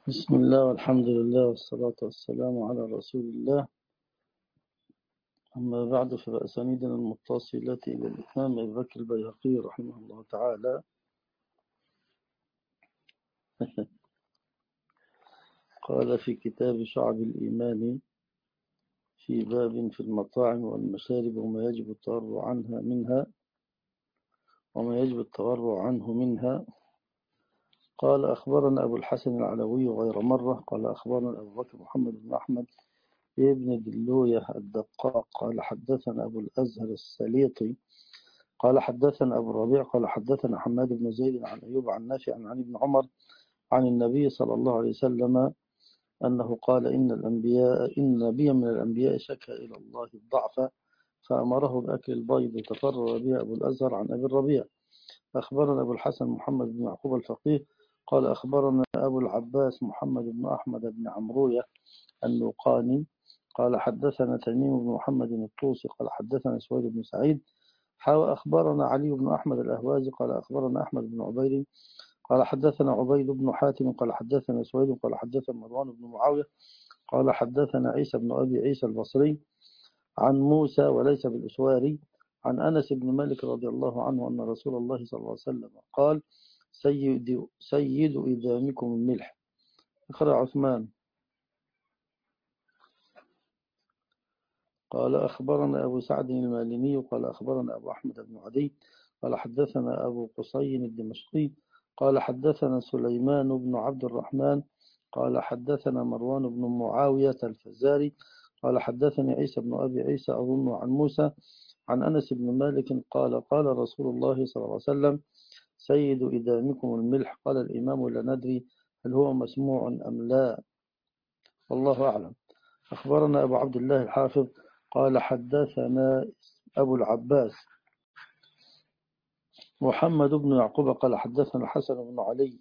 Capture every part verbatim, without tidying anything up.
بسم الله والحمد لله والصلاة والسلام على رسول الله. أما بعد، فبأسانيدنا المتصلة إلى الإمام أبي بكر البيهقي رحمه الله تعالى قال في كتاب شعب الإيمان في باب في المطاعم والمشارب وما يجب التورع عنها منها وما يجب التورع عنه منها. قال أخبرنا أبو الحسن العلوي غير مرة قال أخبرنا أبو بكر محمد بن أحمد ابن دلوية الدقاق قال حدثنا أبو الأزهر السليطي قال حدثنا أبو الربيع قال حدثنا حماد بن زيد عن أيوب عن نافع عن علي بن عمر عن النبي صلى الله عليه وسلم أنه قال إن الأنبياء إن نبيا من الأنبياء شكى إلى الله الضعف فأمره بأكل البيض تفرر به أبو الأزهر عن أبي الربيع. أخبرنا أبو الحسن محمد بن يعقوب الفقيه قال أخبرنا أبو العباس محمد بن أحمد بن عمروية النوقاني قال حدثنا تميم بن محمد الطوسي قال حدثنا سويد بن سعيد حاوى أخبرنا علي بن أحمد الأهوازي قال أخبرنا أحمد بن عبيد قال حدثنا عبيد بن حاتم قال حدثنا سويد قال حدثنا مروان بن معاوية قال حدثنا عيسى بن أبي عيسى البصري عن موسى وليس بالأسواري عن أنس بن مالك رضي الله عنه أن رسول الله صلى الله عليه وسلم قال سيد, سيد إدامكم الملح. اقرأ عثمان. قال أخبرنا أبو سعد الماليني قال أخبرنا أبو أحمد بن عدي قال حدثنا أبو قصي الدمشقي قال حدثنا سليمان بن عبد الرحمن قال حدثنا مروان بن معاوية الفزاري قال حدثني عيسى بن أبي عيسى أظن عن موسى عن أنس بن مالك قال قال رسول الله صلى الله عليه وسلم سيد إدامكم الملح. قال الإمام لا ندري هل هو مسموع أم لا، والله أعلم. أخبرنا أبو عبد الله الحافظ قال حدثنا أبو العباس محمد بن يعقوب قال حدثنا الحسن بن علي.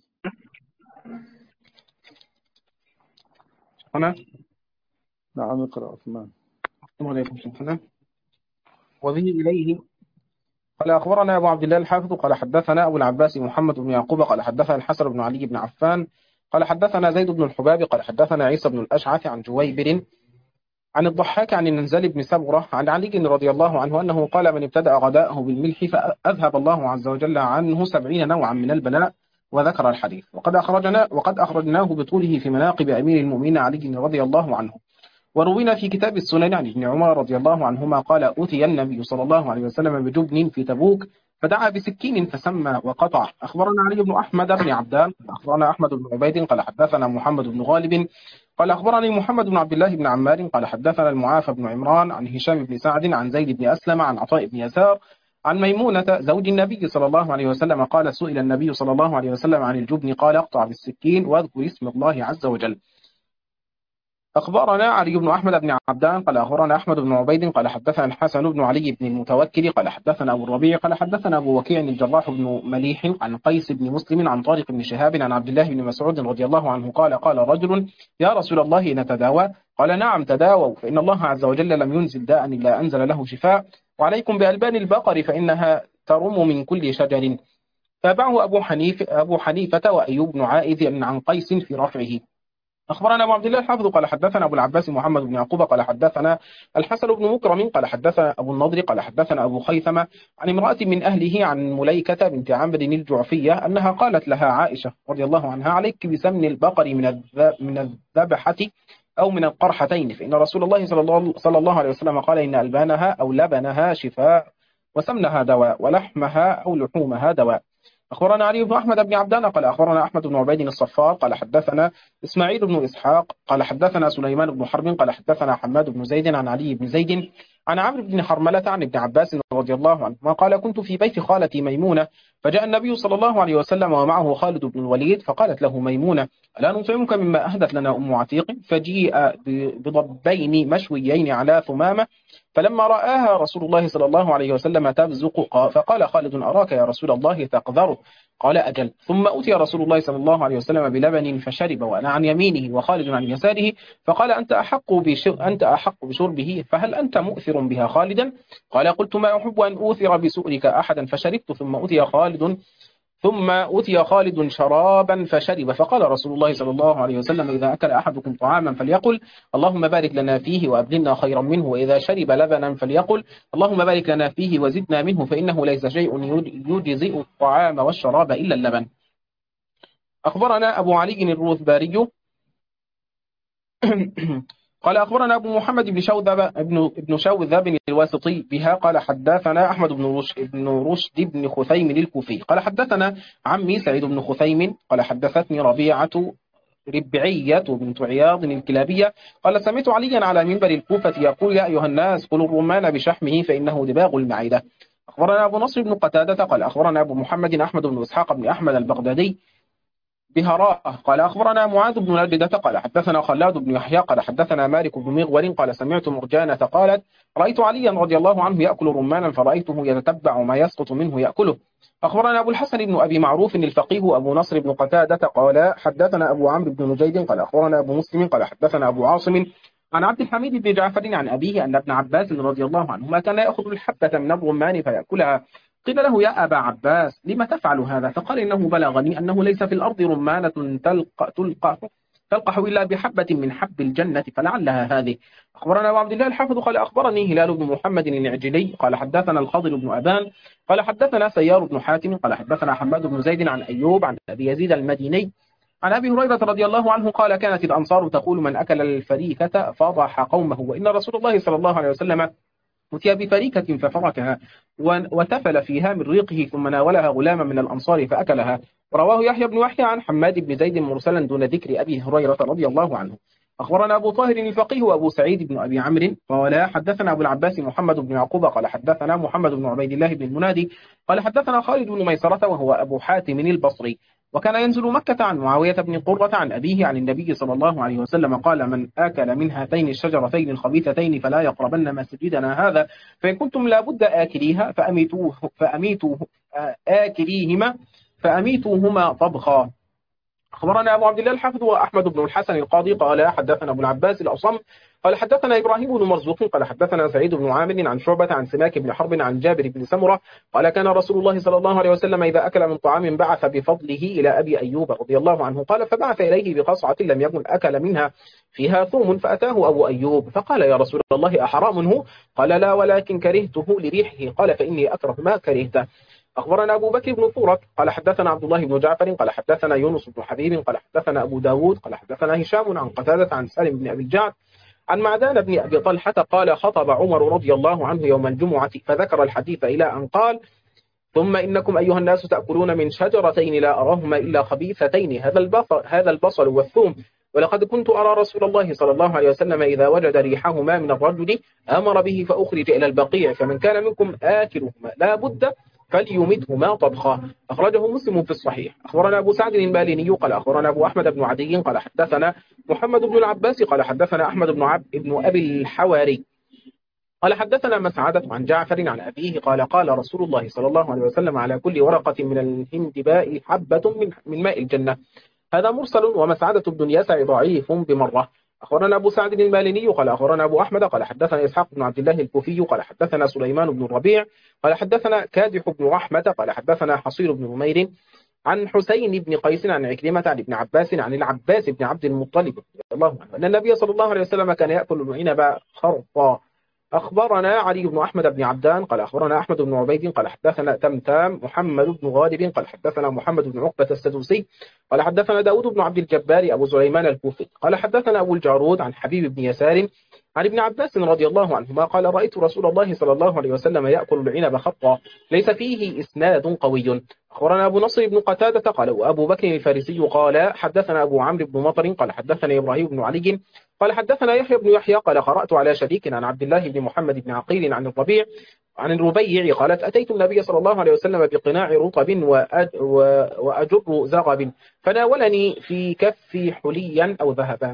هنا نعم اقرأ عثمان. السلام عليكم شيخنا. وبه إليه قال أخبرنا أبو عبد الله الحافظ قال حدثنا أبو العباس محمد بن يعقوب قال حدثنا الحسن بن علي بن عفان قال حدثنا زيد بن الحباب قال حدثنا عيسى بن الأشعث عن جويبر عن الضحاك عن النزال بن سبرة عن علي رضي الله عنه أنه قال من ابتدأ غداءه بالملح فأذهب الله عز وجل عنه سبعين نوعا من البلاء، وذكر الحديث. وقد أخرجنا وقد أخرجناه بطوله في مناقب أمير المؤمنين علي رضي الله عنه. وروينا في كتاب السنن عن ابن عمر رضي الله عنهما قال أتي النبي صلى الله عليه وسلم بجبن في تبوك فدعا بسكين فسمى وقطع. أخبرنا علي بن أحمد بن عبدان أخبرنا أحمد بن عبيد قال حدثنا محمد بن غالب قال أخبرني محمد بن عبد الله بن عمار قال حدثنا المعافى بن عمران عن هشام بن سعد عن زيد بن أسلم عن عطاء بن يسار عن ميمونة زوج النبي صلى الله عليه وسلم قال سئل النبي صلى الله عليه وسلم عن الجبن قال اقطع بالسكين واذكر اسم الله عز وجل. أخبرنا علي بن أحمد بن عبدان قال أخبرنا أحمد بن عبيد قال حدثنا الحسن بن علي بن المتوكل قال حدثنا أبو الربيع قال حدثنا أبو وكيع الجراح بن مليح عن قيس بن مسلم عن طارق بن شهاب عن عبد الله بن مسعود رضي الله عنه قال قال رجل يا رسول الله نتداوى؟ قال نعم تداووا، فإن الله عز وجل لم ينزل داء إلا أنزل له شفاء، وعليكم بألبان البقر فإنها ترم من كل شجر. تابعه أبو حنيف أبو حنيفة وأيوب بن عائذ عن قيس في رفعه. أخبرنا أبو عبد الله الحافظ قال حدثنا أبو العباس محمد بن يعقوب قال حدثنا الحسن بن مكرم قال حدثنا أبو النضر قال حدثنا أبو خيثمة عن امرأة من أهله عن مليكة بنت عمرو الجعفية أنها قالت لها عائشة رضي الله عنها عليك بسمن البقر من من الذبحة أو من القرحتين، فإن رسول الله صلى الله, صلى الله عليه وسلم قال إن ألبانها أو لبنها شفاء وسمنها دواء ولحمها أو لحومها دواء. أخبرنا علي بن أحمد بن عبدان قال أخبرنا أحمد بن عبيد الصفار قال حدثنا إسماعيل بن إسحاق قال حدثنا سليمان بن حرب قال حدثنا حماد بن زيد عن علي بن زيد عن عمرو بن حرملة عن ابن عباس رضي الله عنهما قال كنت في بيت خالتي ميمونة فجاء النبي صلى الله عليه وسلم ومعه خالد بن الوليد فقالت له ميمونة ألا نطعمك مما أهدت لنا أم عتيق؟ فجيء بضبين مشويين على ثمامة فلما رآها رسول الله صلى الله عليه وسلم تبزق فقال خالد أراك يا رسول الله تقذره؟ قال أجل. ثم أتي رسول الله صلى الله عليه وسلم بلبن فشرب وأنا عن يمينه وخالد عن يساره فقال أنت أحق أنت أحق بشربه فهل أنت مؤثر بها خالدا؟ قال قلت ما أحب أن أوثر بسؤلك أحدا فشربت. ثم أتي خالد ثم أتي خالد شرابا فشرب، فقال رسول الله صلى الله عليه وسلم: إذا أكل أحدكم طعاما فليقل اللهم بارك لنا فيه وأبدلنا خيرا منه، وإذا شرب لبنا فليقل اللهم بارك لنا فيه وزدنا منه، فإنه ليس شيء يجزئ الطعام والشراب إلا اللبن. أخبرنا أبو علي الروذباري قال أخبرنا أبو محمد بن شوذب ابن ابن شوذب الواسطي بها قال حدثنا أحمد بن رشد بن رشد بن خثيم الكوفي قال حدثنا عمي سعيد بن خثيم قال حدثتني ربيعة ربعية بنت عياض الكلابية قال سمعت عليا على منبر الكوفة يقول: يا أيها الناس كلوا الرمان بشحمه فإنه دباغ المعدة. أخبرنا أبو نصر بن قتادة قال أخبرنا أبو محمد أحمد بن إسحاق بن أحمد البغدادي بهراء قال أخبرنا معاذ بن لبدة قال حدثنا خلاد بن يحيى قال حدثنا مالك بن مغول قال سمعت مرجانة قالت: رأيت عليا رضي الله عنه يأكل رمانا فرأيته يتتبع ما يسقط منه يأكله. أخبرنا أبو الحسن بن أبي معروف الفقيه أبو نصر بن قتادة قال حدثنا أبو عمرو بن نجيد قال أخبرنا أبو مسلم قال حدثنا أبو عاصم عن عبد الحميد بن جعفر عن أبيه أن ابن عباس رضي الله عنهما كان يأخذ الحبة من الرمان فيأكلها. قيل له: يا أبا عباس لما تفعل هذا؟ فقال: إنه بلغني أنه ليس في الأرض رمانة تلقى تلقى تلقح إلا بحبة من حب الجنة فلعلها هذه. أخبرنا أبو عبد الله الحافظ قال أخبرني هلال بن محمد العجلي قال حدثنا الخضر بن أبان قال حدثنا سيار بن حاتم قال حدثنا حماد بن زيد عن أيوب عن أبي يزيد المديني عن أبي هريرة رضي الله عنه قال: كانت الأنصار تقول: من أكل الفريكة فضح قومه، وإن رسول الله صلى الله عليه وسلم أتي بفريكة ففركها وتفل فيها من ريقه ثم ناولها غلاما من الأنصار فأكلها. رواه يحيى بن يحيى عن حماد بن زيد مرسلا دون ذكر أبي هريرة رضي الله عنه. أخبرنا أبو طاهر الفقيه وأبو سعيد بن أبي عمرو قال حدثنا أبو العباس محمد بن يعقوب قال حدثنا محمد بن عبيد الله بن المنادي قال حدثنا خالد بن ميسرة وهو أبو حاتم البصري وكان ينزل مكة عن معاوية بن قرة عن أبيه عن النبي صلى الله عليه وسلم قال: من آكل من هاتين الشجرتين الخبيثتين فلا يقربن مسجدنا هذا، فإن كنتم لابد آكليها فأميتوه فأميتوه آكليهما فأميتوهما طبخا. أخبرنا أبو عبد الله الحافظ وأحمد بن الحسن القاضي قال حدثنا أبو العباس الأصم قال حدثنا إبراهيم بن مرزوق قال حدثنا سعيد بن عامر عن شعبة عن سماك بن حرب عن جابر بن سمرة قال: كان رسول الله صلى الله عليه وسلم إذا أكل من طعام بعث بفضله إلى أبي أيوب رضي الله عنه قال: فبعث إليه بقصعة لم يكن أكل منها فيها ثوم، فأتاه أبو أيوب فقال: يا رسول الله أحرام هو؟ قال: لا، ولكن كرهته لريحه. قال: فإني أكره ما كرهته. أخبرنا أبو بكر بن فورك قال حدثنا عبد الله بن جعفر قال حدثنا يونس بن حبيب قال حدثنا أبو داود قال حدثنا هشام عن قتادة عن سالم بن أبي الجعد عن معدان بن أبي طلحة قال: خطب عمر رضي الله عنه يوم الجمعة فذكر الحديث إلى أن قال: ثم إنكم أيها الناس تأكلون من شجرتين لا أراهما إلا خبيثتين، هذا البصل, هذا البصل والثوم، ولقد كنت أرى رسول الله صلى الله عليه وسلم إذا وجد ريحهما من الرجل أمر به فأخرج إلى البقيع، فمن كان منكم آكلهما لا بد فليمدهما طبخا. أخرجه مسلم في الصحيح. أخبرنا أبو سعد الباليني قال أخبرنا أبو أحمد بن عدي قال حدثنا محمد بن العباس قال حدثنا أحمد بن عبد بن أبي الحواري قال حدثنا مسعدة عن جعفر عن أبيه قال: قال رسول الله صلى الله عليه وسلم: على كل ورقة من الهندباء حبة من, من ماء الجنة. هذا مرسل، ومسعدة بن يسع ضعيف بمرة. أخبرنا أبو سعد الماليني قال أخبرنا أبو أحمد قال حدثنا إسحاق بن عبد الله الكوفي قال حدثنا سليمان بن الربيع قال حدثنا كادح بن رحمة قال حدثنا حصير بن نمير عن حسين بن قيس عن عكرمة عن ابن عباس عن العباس بن عبد المطلب رضي الله عنه أن النبي صلى الله عليه وسلم كان يأكل العنب خرطا. أخبرنا علي بن أحمد بن عبدان قال أخبرنا أحمد بن عبيد قال حدثنا تمتام محمد بن غالب قال حدثنا محمد بن عقبة السدوسي قال حدثنا داود بن عبد الجبار أبو سليمان الكوفي قال حدثنا أبو الجارود عن حبيب بن يسار عن ابن عباس رضي الله عنهما قال: رأيت رسول الله صلى الله عليه وسلم يأكل العنب خطا ليس فيه إسناد قوي. أخبرنا أبو نصر بن قتادة قال وأبو بكر الفارسي قال حدثنا أبو عمرو بن مطر قال حدثنا إبراهيم بن علي قال حدثنا يحيى بن يحيى قال قرأت على شريك عن عبد الله بن محمد بن عقيل عن الربيع عن الربيع قالت: أتيت النبي صلى الله عليه وسلم بقناع رطب وأجر زغب فناولني في كفي حليا أو ذهبا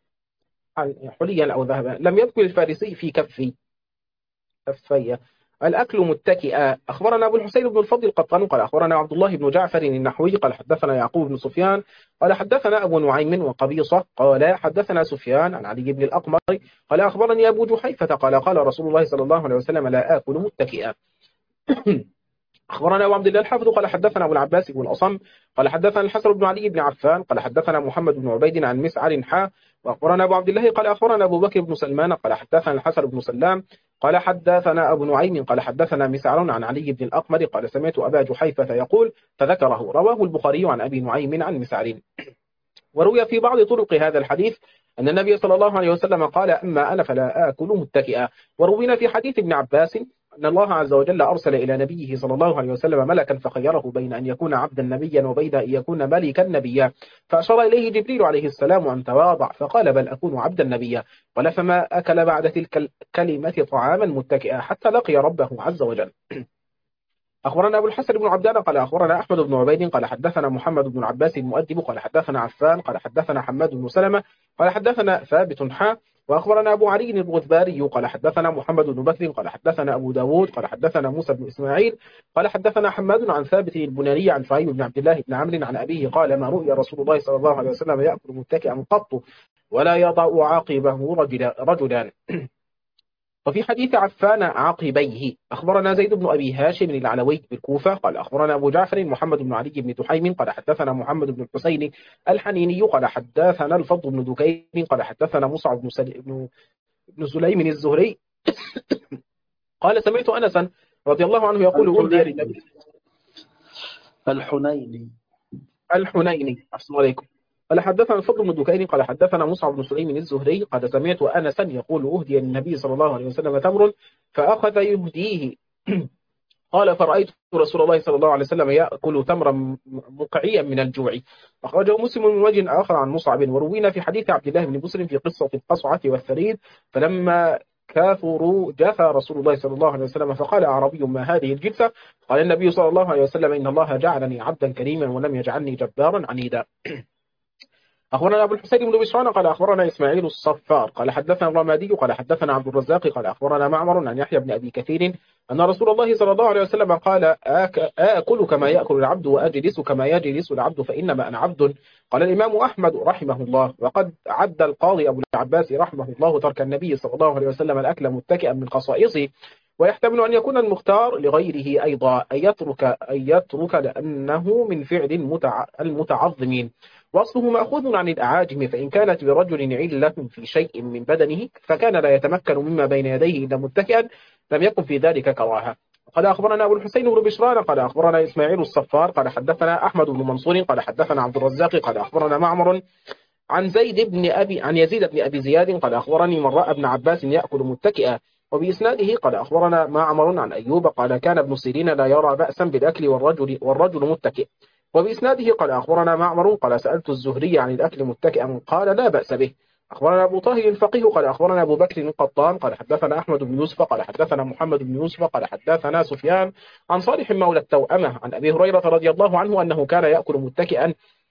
حليا أو ذهبا. لم يذكر الفارسي في كفي كفية. الأكل متكئا. أخبرنا أبو الحسين بن الفضل القطان قال أخبرنا عبد الله بن جعفر النحوي قال حدثنا يعقوب بن سفيان قال حدثنا أبو نعيم وقبيصة قال حدثنا سفيان عن علي بن الأقمر قال أخبرني أبو جحيفة قال قال رسول الله صلى الله عليه وسلم: لا آكل متكئا. أخبرنا أبو عبد الله الحافظ قال حدثنا أبو العباس بن الأصم قال حدثنا الحسن بن علي بن عفان قال حدثنا محمد بن عبيد عن مسعر حا. وأخبرنا أبو عبد الله قال أخبرنا أبو بكر بن سلمان قال حدثنا الحسن بن سلام قال حدثنا أبو نعيم قال حدثنا مسعر عن علي بن الأقمر قال سمعت أبا جحيفة يقول فذكره. رواه البخاري عن أبي نعيم عن مسعر. وروي في بعض طرق هذا الحديث أن النبي صلى الله عليه وسلم قال أما أنا فلا آكل متكئا. وروينا في حديث ابن عباس أن الله عز وجل أرسل إلى نبيه صلى الله عليه وسلم ملكا فخيره بين أن يكون عبدا نبيا وبين أن يكون ملكا نبيا، فأشار إليه جبريل عليه السلام أن تواضع فقال بل أكون عبدا نبيا. قال فما أكل بعد تلك الكلمة طعاما متكئا حتى لقي ربه عز وجل. أخبرنا أبو الحسن بن عبدان قال أخبرنا أحمد بن عبيد قال حدثنا محمد بن عباس المؤدب قال حدثنا عفان قال حدثنا حماد بن سلمة قال حدثنا ثابت حا. وأخبرنا أبو علي الغذباري قال حدثنا محمد بن بكر قال حدثنا أبو داود قال حدثنا موسى بن إسماعيل قال حدثنا حماد عن ثابت البناني عن شعيب بن عبد الله بن عمرو عن أبيه قال ما رؤي رسول الله صلى الله عليه وسلم يأكل متكئا قط ولا يضع عاقبه رجلان. وفي حديث عفان عاقبيه أخبرنا زيد بن أبي هاشم العلوي بالكوفة قال أخبرنا أبو جعفر محمد بن علي بن تحيم قال حدثنا محمد بن الحسين الحنيني قال حدثنا الفضل بن دكين قال حدثنا مصعب بن, سل... بن... بن سليم الزهري قال سمعت أنسا رضي الله عنه يقول أهدي للنبي الحنيني الحنيني السلام عليكم. قال حدثنا الفضل بن دكين قال حدثنا مصعب بن سليم الزهري قال سمعت أنسا يقول أهدي للنبي صلى الله عليه وسلم تمر فأخذ يهديه قال فرأيت رسول الله صلى الله عليه وسلم يأكل تمرا مقعيا من الجوع. أخرجه مسلم من وجه آخر عن مصعب. وروينا في حديث عبد الله بن مسلم في قصة القصعة والثريد فلما كافروا جاف رسول الله صلى الله عليه وسلم فقال أعربي ما هذه الجثة؟ قال النبي صلى الله عليه وسلم إن الله جعلني عبدا كريما ولم يجعلني جبارا عنيدا. أخبرنا أبو الحسين بن بشران قال أخبرنا إسماعيل الصفار قال حدثنا الرمادي قال حدثنا عبد الرزاق قال أخبرنا معمر عن يحيى بن أبي كثير أن رسول الله صلى الله عليه وسلم قال آكل كما يأكل العبد وأجلس كما يجلس العبد فإنما أنا عبد. قال الإمام أحمد رحمه الله وقد عد القاضي أبو العباس رحمه الله ترك النبي صلى الله عليه وسلم الأكل متكئا من خصائصه، ويحتمل أن يكون المختار لغيره أيضا أن يترك, أن يترك لأنه من فعل المتع... المتعظمين، وأصله مأخوذ عن الأعاجم، فإن كانت برجل علة في شيء من بدنه فكان لا يتمكن مما بين يديه إلا متكئا لم يكن في ذلك كراهة. قال أخبرنا أبو الحسين بن بشران قال أخبرنا إسماعيل الصفار قال حدثنا أحمد بن منصور قال حدثنا عبد الرزاق قال أخبرنا معمر عن زيد بن أبي عن يزيد بن أبي زياد قال أخبرني من رأى ابن عباس يأكل متكئا. وبإسناده قال أخبرنا معمر عن أيوب قال كان ابن سيرين لا يرى بأسا بالأكل والرجل, والرجل متكئ. وبإسناده قال أخبرنا معمر قال سألت الزهري عن الأكل متكئا قال لا بأس به. أخبرنا أبو طاهر الفقيه قال أخبرنا أبو بكر القطان قال حدثنا أحمد بن يوسف قال حدثنا محمد بن يوسف قال حدثنا سفيان عن صالح مولى التوأمة عن أبي هريرة رضي الله عنه أنه كان يأكل متكئا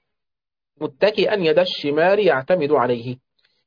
متكئا يد الشمال يعتمد عليه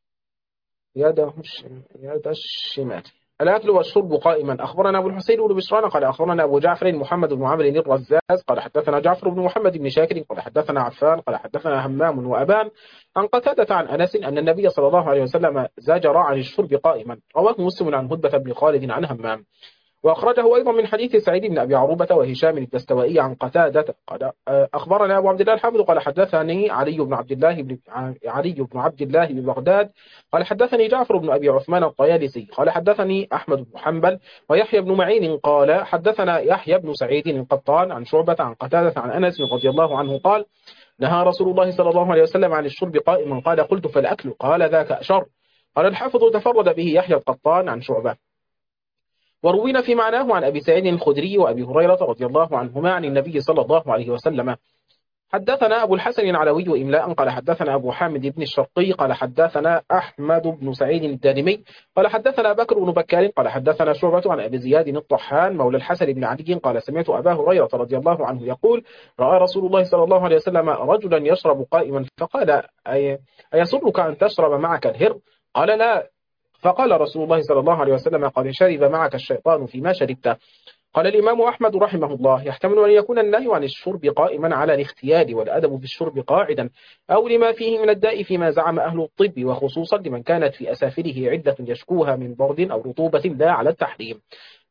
يد يد الشمال الأكل والشرب قائما. أخبرنا أبو الحسين بن بشران قال أخبرنا أبو جعفر محمد بن عمرو الرزاز قال حدثنا جعفر بن محمد بن شاكر قال حدثنا عفان قال حدثنا همام وأبان عن قتادة عن أنس أن النبي صلى الله عليه وسلم زجر عن الشرب قائما. رواه مسلم عن هدبة بن خالد عن همام. وأخرجه أيضا من حديث سعيد بن أبي عروبة وهشام الدستوائي عن قتادة قال أخبرنا أبو عبد الله الحافظ قال حدثني علي بن عبد الله بن علي بن عبد الله بن بغداد قال حدثني جعفر بن أبي عثمان الطيالسي قال حدثني أحمد بن حنبل ويحيى بن معين قال حدثنا يحيى بن سعيد القطان عن شعبة عن قتادة عن أنس رضي الله عنه قال نهى رسول الله صلى الله عليه وسلم عن الشرب قائما قال قلت فالأكل قال ذاك أشر. قال الحافظ تفرد به يحيى القطان عن شعبة. وروينا في معناه عن أبي سعيد الخدري وأبي هريرة رضي الله عنهما عن النبي صلى الله عليه وسلم. حدثنا أبو الحسن العلوي وإملاء قال حدثنا أبو حامد بن الشرقي قال حدثنا أحمد بن سعيد الدارمي قال حدثنا بكر بن بكار قال حدثنا شعبة عن أبي زياد الطحان مولى الحسن بن علي قال سمعت أبا هريرة رضي الله عنه يقول رأى رسول الله صلى الله عليه وسلم رجلا يشرب قائما فقال أي أيسرك أن تشرب معك الهر؟ قال لا. فقال رسول الله صلى الله عليه وسلم قد شرب معك الشيطان فيما شربته. قال الإمام أحمد رحمه الله يحتمل أن يكون النهي عن الشرب قائما على الاختيار والأدب في الشرب قاعدا أو لما فيه من الداء فيما زعم أهل الطب وخصوصا لمن كانت في أسافره عدة يشكوها من برد أو رطوبة لا على التحريم.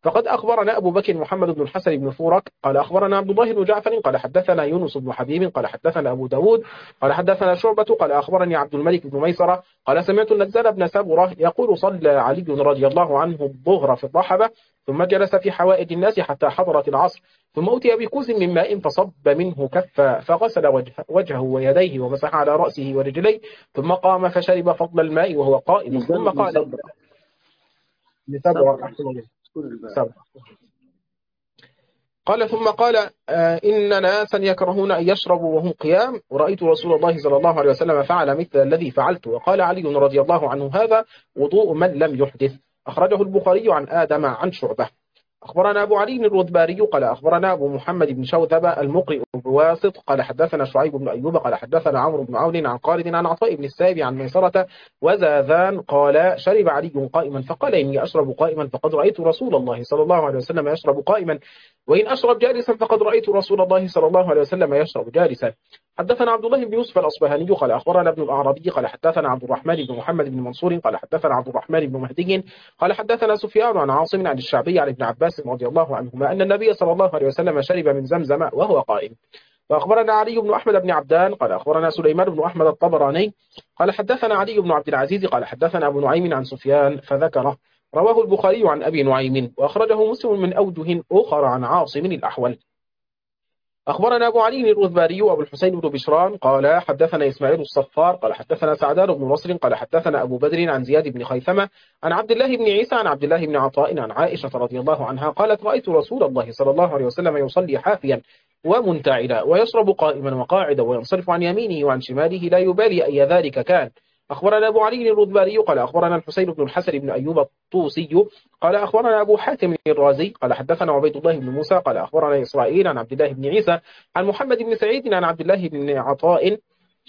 فقد أخبرنا أبو بكر محمد بن الحسن بن فورك قال أخبرنا عبد الله بن جعفر قال حدثنا يونس بن حبيب قال حدثنا أبو داود قال حدثنا شعبة قال أخبرني عبد الملك بن ميسرة قال سمعت النزال بن سبرة يقول صلى علي رضي الله عنه الظهر في الرحبة ثم جلس في حوائج الناس حتى حضرت العصر ثم أتي بكوز من ماء فصب منه كفا فغسل وجه وجهه ويديه ومسح على رأسه ورجليه ثم قام فشرب فضل الماء وهو قائم ثم قال صبرا. سبرة قال ثم قال آه إن ناسا يكرهون أن يشربوا وهم قيام ورأيت رسول الله صلى الله عليه وسلم فعل مثل الذي فعلت. وقال علي رضي الله عنه هذا وضوء من لم يحدث. أخرجه البخاري عن آدم عن شعبة. أخبرنا أبو علي الرذباري قال أخبرنا أبو محمد بن شوذب المقرئ بواسط قال حدثنا شعيب بن أيوب قال حدثنا عمرو بن عون عن خالد عن عطاء بن السائب عن ميسرة وزاذان قال شرب علي قائما فقال إني أشرب قائما فقد رأيت رسول الله صلى الله عليه وسلم يشرب قائما وإن أشرب جالسا فقد رأيت رسول الله صلى الله عليه وسلم يشرب جالسا. حدثنا عبد الله بن يوسف الأصبهاني قال أخبرنا ابن الأعرابي قال حدثنا عبد الرحمن بن محمد بن منصور قال حدثنا عبد الرحمن بن مهدي قال حدثنا سفيان عن عاصم عن الشعبي عن ابن عباس رضي الله عنهما أن النبي صلى الله عليه وسلم شرب من زمزم وهو قائم. فأخبرنا علي بن أحمد بن عبدان قال أخبرنا سليمان بن أحمد الطبراني قال حدثنا علي بن عبد العزيز قال حدثنا أبو نعيم عن سفيان فذكره. رواه البخاري عن أبي نعيم وأخرجه مسلم من أوجه أخرى عن عاصم الأحول. أخبرنا أبو علي الرذباري وأبو الحسين بن بشران قال حدثنا إسماعيل الصفار قال حدثنا سعدان بن نصر قال حدثنا أبو بدر عن زياد بن خيثمة عن عبد الله بن عيسى عن عبد الله بن عطاء عن عائشة رضي الله عنها قالت رأيت رسول الله صلى الله عليه وسلم يصلي حافيا ومنتعلا ويشرب قائما وقاعدا وينصرف عن يمينه وعن شماله لا يبالي أي ذلك كان. أخبرنا أبو علي الرذباري قال أخبرنا الحسين بن الحسن بن أيوب الطوسي قال أخبرنا أبو حاتم الرازي قال حدثنا عبيد الله بن موسى قال أخبرنا إسرائيل عن عبد الله بن عيسى عن محمد بن سعيد عن عبد الله بن عطاء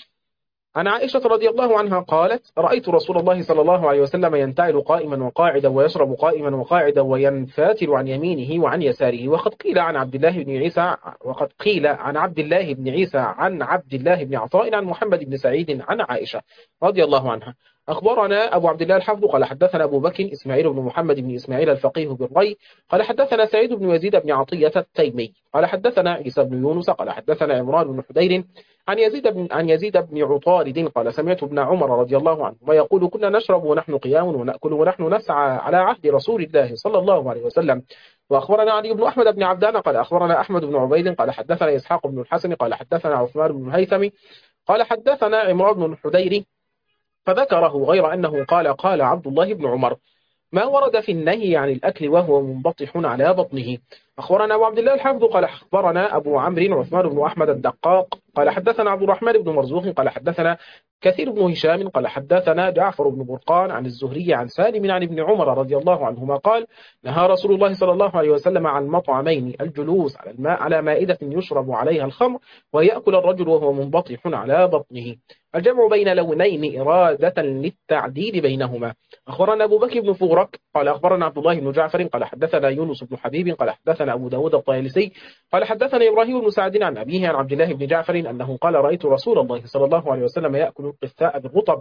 عن عائشة رضي الله عنها قالت رأيت رسول الله صلى الله عليه وسلم ينتعل قائما وقاعدا ويشرب قائما وقاعدا وينفاتل عن يمينه وعن يساره. وقد قيل عن عبد الله بن عيسى وقد قيل عن عبد الله بن عيسى عن عبد الله بن عطاء عن محمد بن سعيد عن عائشة رضي الله عنها. أخبرنا أبو عبد الله الحافظ قال حدثنا أبو بكر إسماعيل بن محمد بن إسماعيل الفقيه بالري قال حدثنا سعيد بن يزيد بن عطية التيمي قال حدثنا عيسى بن يونس قال حدثنا عمران بن حدير عن يزيد بن عن يزيد بن عطارد قال سمعت ابن عمر رضي الله عنهما يقول كنا نشرب ونحن قيام ونأكل ونحن نسعى على عهد رسول الله صلى الله عليه وسلم. وأخبرنا علي بن أحمد بن عبدان قال أخبرنا أحمد بن عبيد قال حدثنا إسحاق بن الحسن قال حدثنا عثمان بن الهيثم قال حدثنا عمران بن حدير فذكره غير أنه قال قال عبد الله بن عمر ما ورد في النهي عن الأكل وهو منبطح على بطنه. أخبرنا أبو عبد الله الحافظ قال أخبرنا أبو عمرو عثمان بن أحمد الدقاق قال حدثنا عبد الرحمن بن مرزوق قال حدثنا كثير بن هشام قال حدثنا جعفر بن برقان عن الزهري عن سالم عن ابن عمر رضي الله عنهما قال نهى رسول الله صلى الله عليه وسلم عن مطعمين الجلوس على الماء على مائدة يشرب عليها الخمر ويأكل الرجل وهو منبطح على بطنه. الجمع بين لونين إرادة للتعديل بينهما. أخبرنا أبو بكر بن فورك قال أخبرنا عبد الله بن جعفر قال حدثنا يونس بن حبيب قال حدثنا أبو داود الطيالسي قال حدثنا إبراهيم بن سعد عن أبيه عن عبد الله بن جعفر أنه قال رأيت رسول الله صلى الله عليه وسلم يأكل القثاء بالرطب.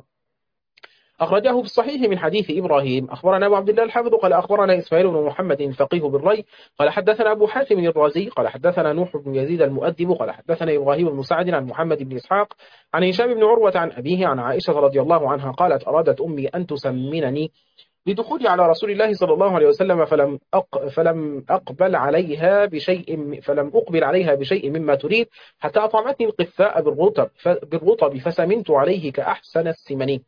أخرجه في الصحيح من حديث إبراهيم. أخبرنا أبو عبد الله الحافظ قال أخبرنا إسماعيل بن محمد الفقيه بالري قال حدثنا أبو حاتم الرازي قال حدثنا نوح بن يزيد المؤدب قال حدثنا إبراهيم بن سعد عن محمد بن إسحاق عن هشام بن عروة عن أبيه عن عائشة رضي الله عنها قالت أرادت أمي أن تسمنني لدخولي على رسول الله صلى الله عليه وسلم فلم أق فلم أقبل عليها بشيء فلم أقبل عليها بشيء مما تريد حتى أطعمتني القثاء بالرطب بالرطب فسمنت عليه كأحسن السمن.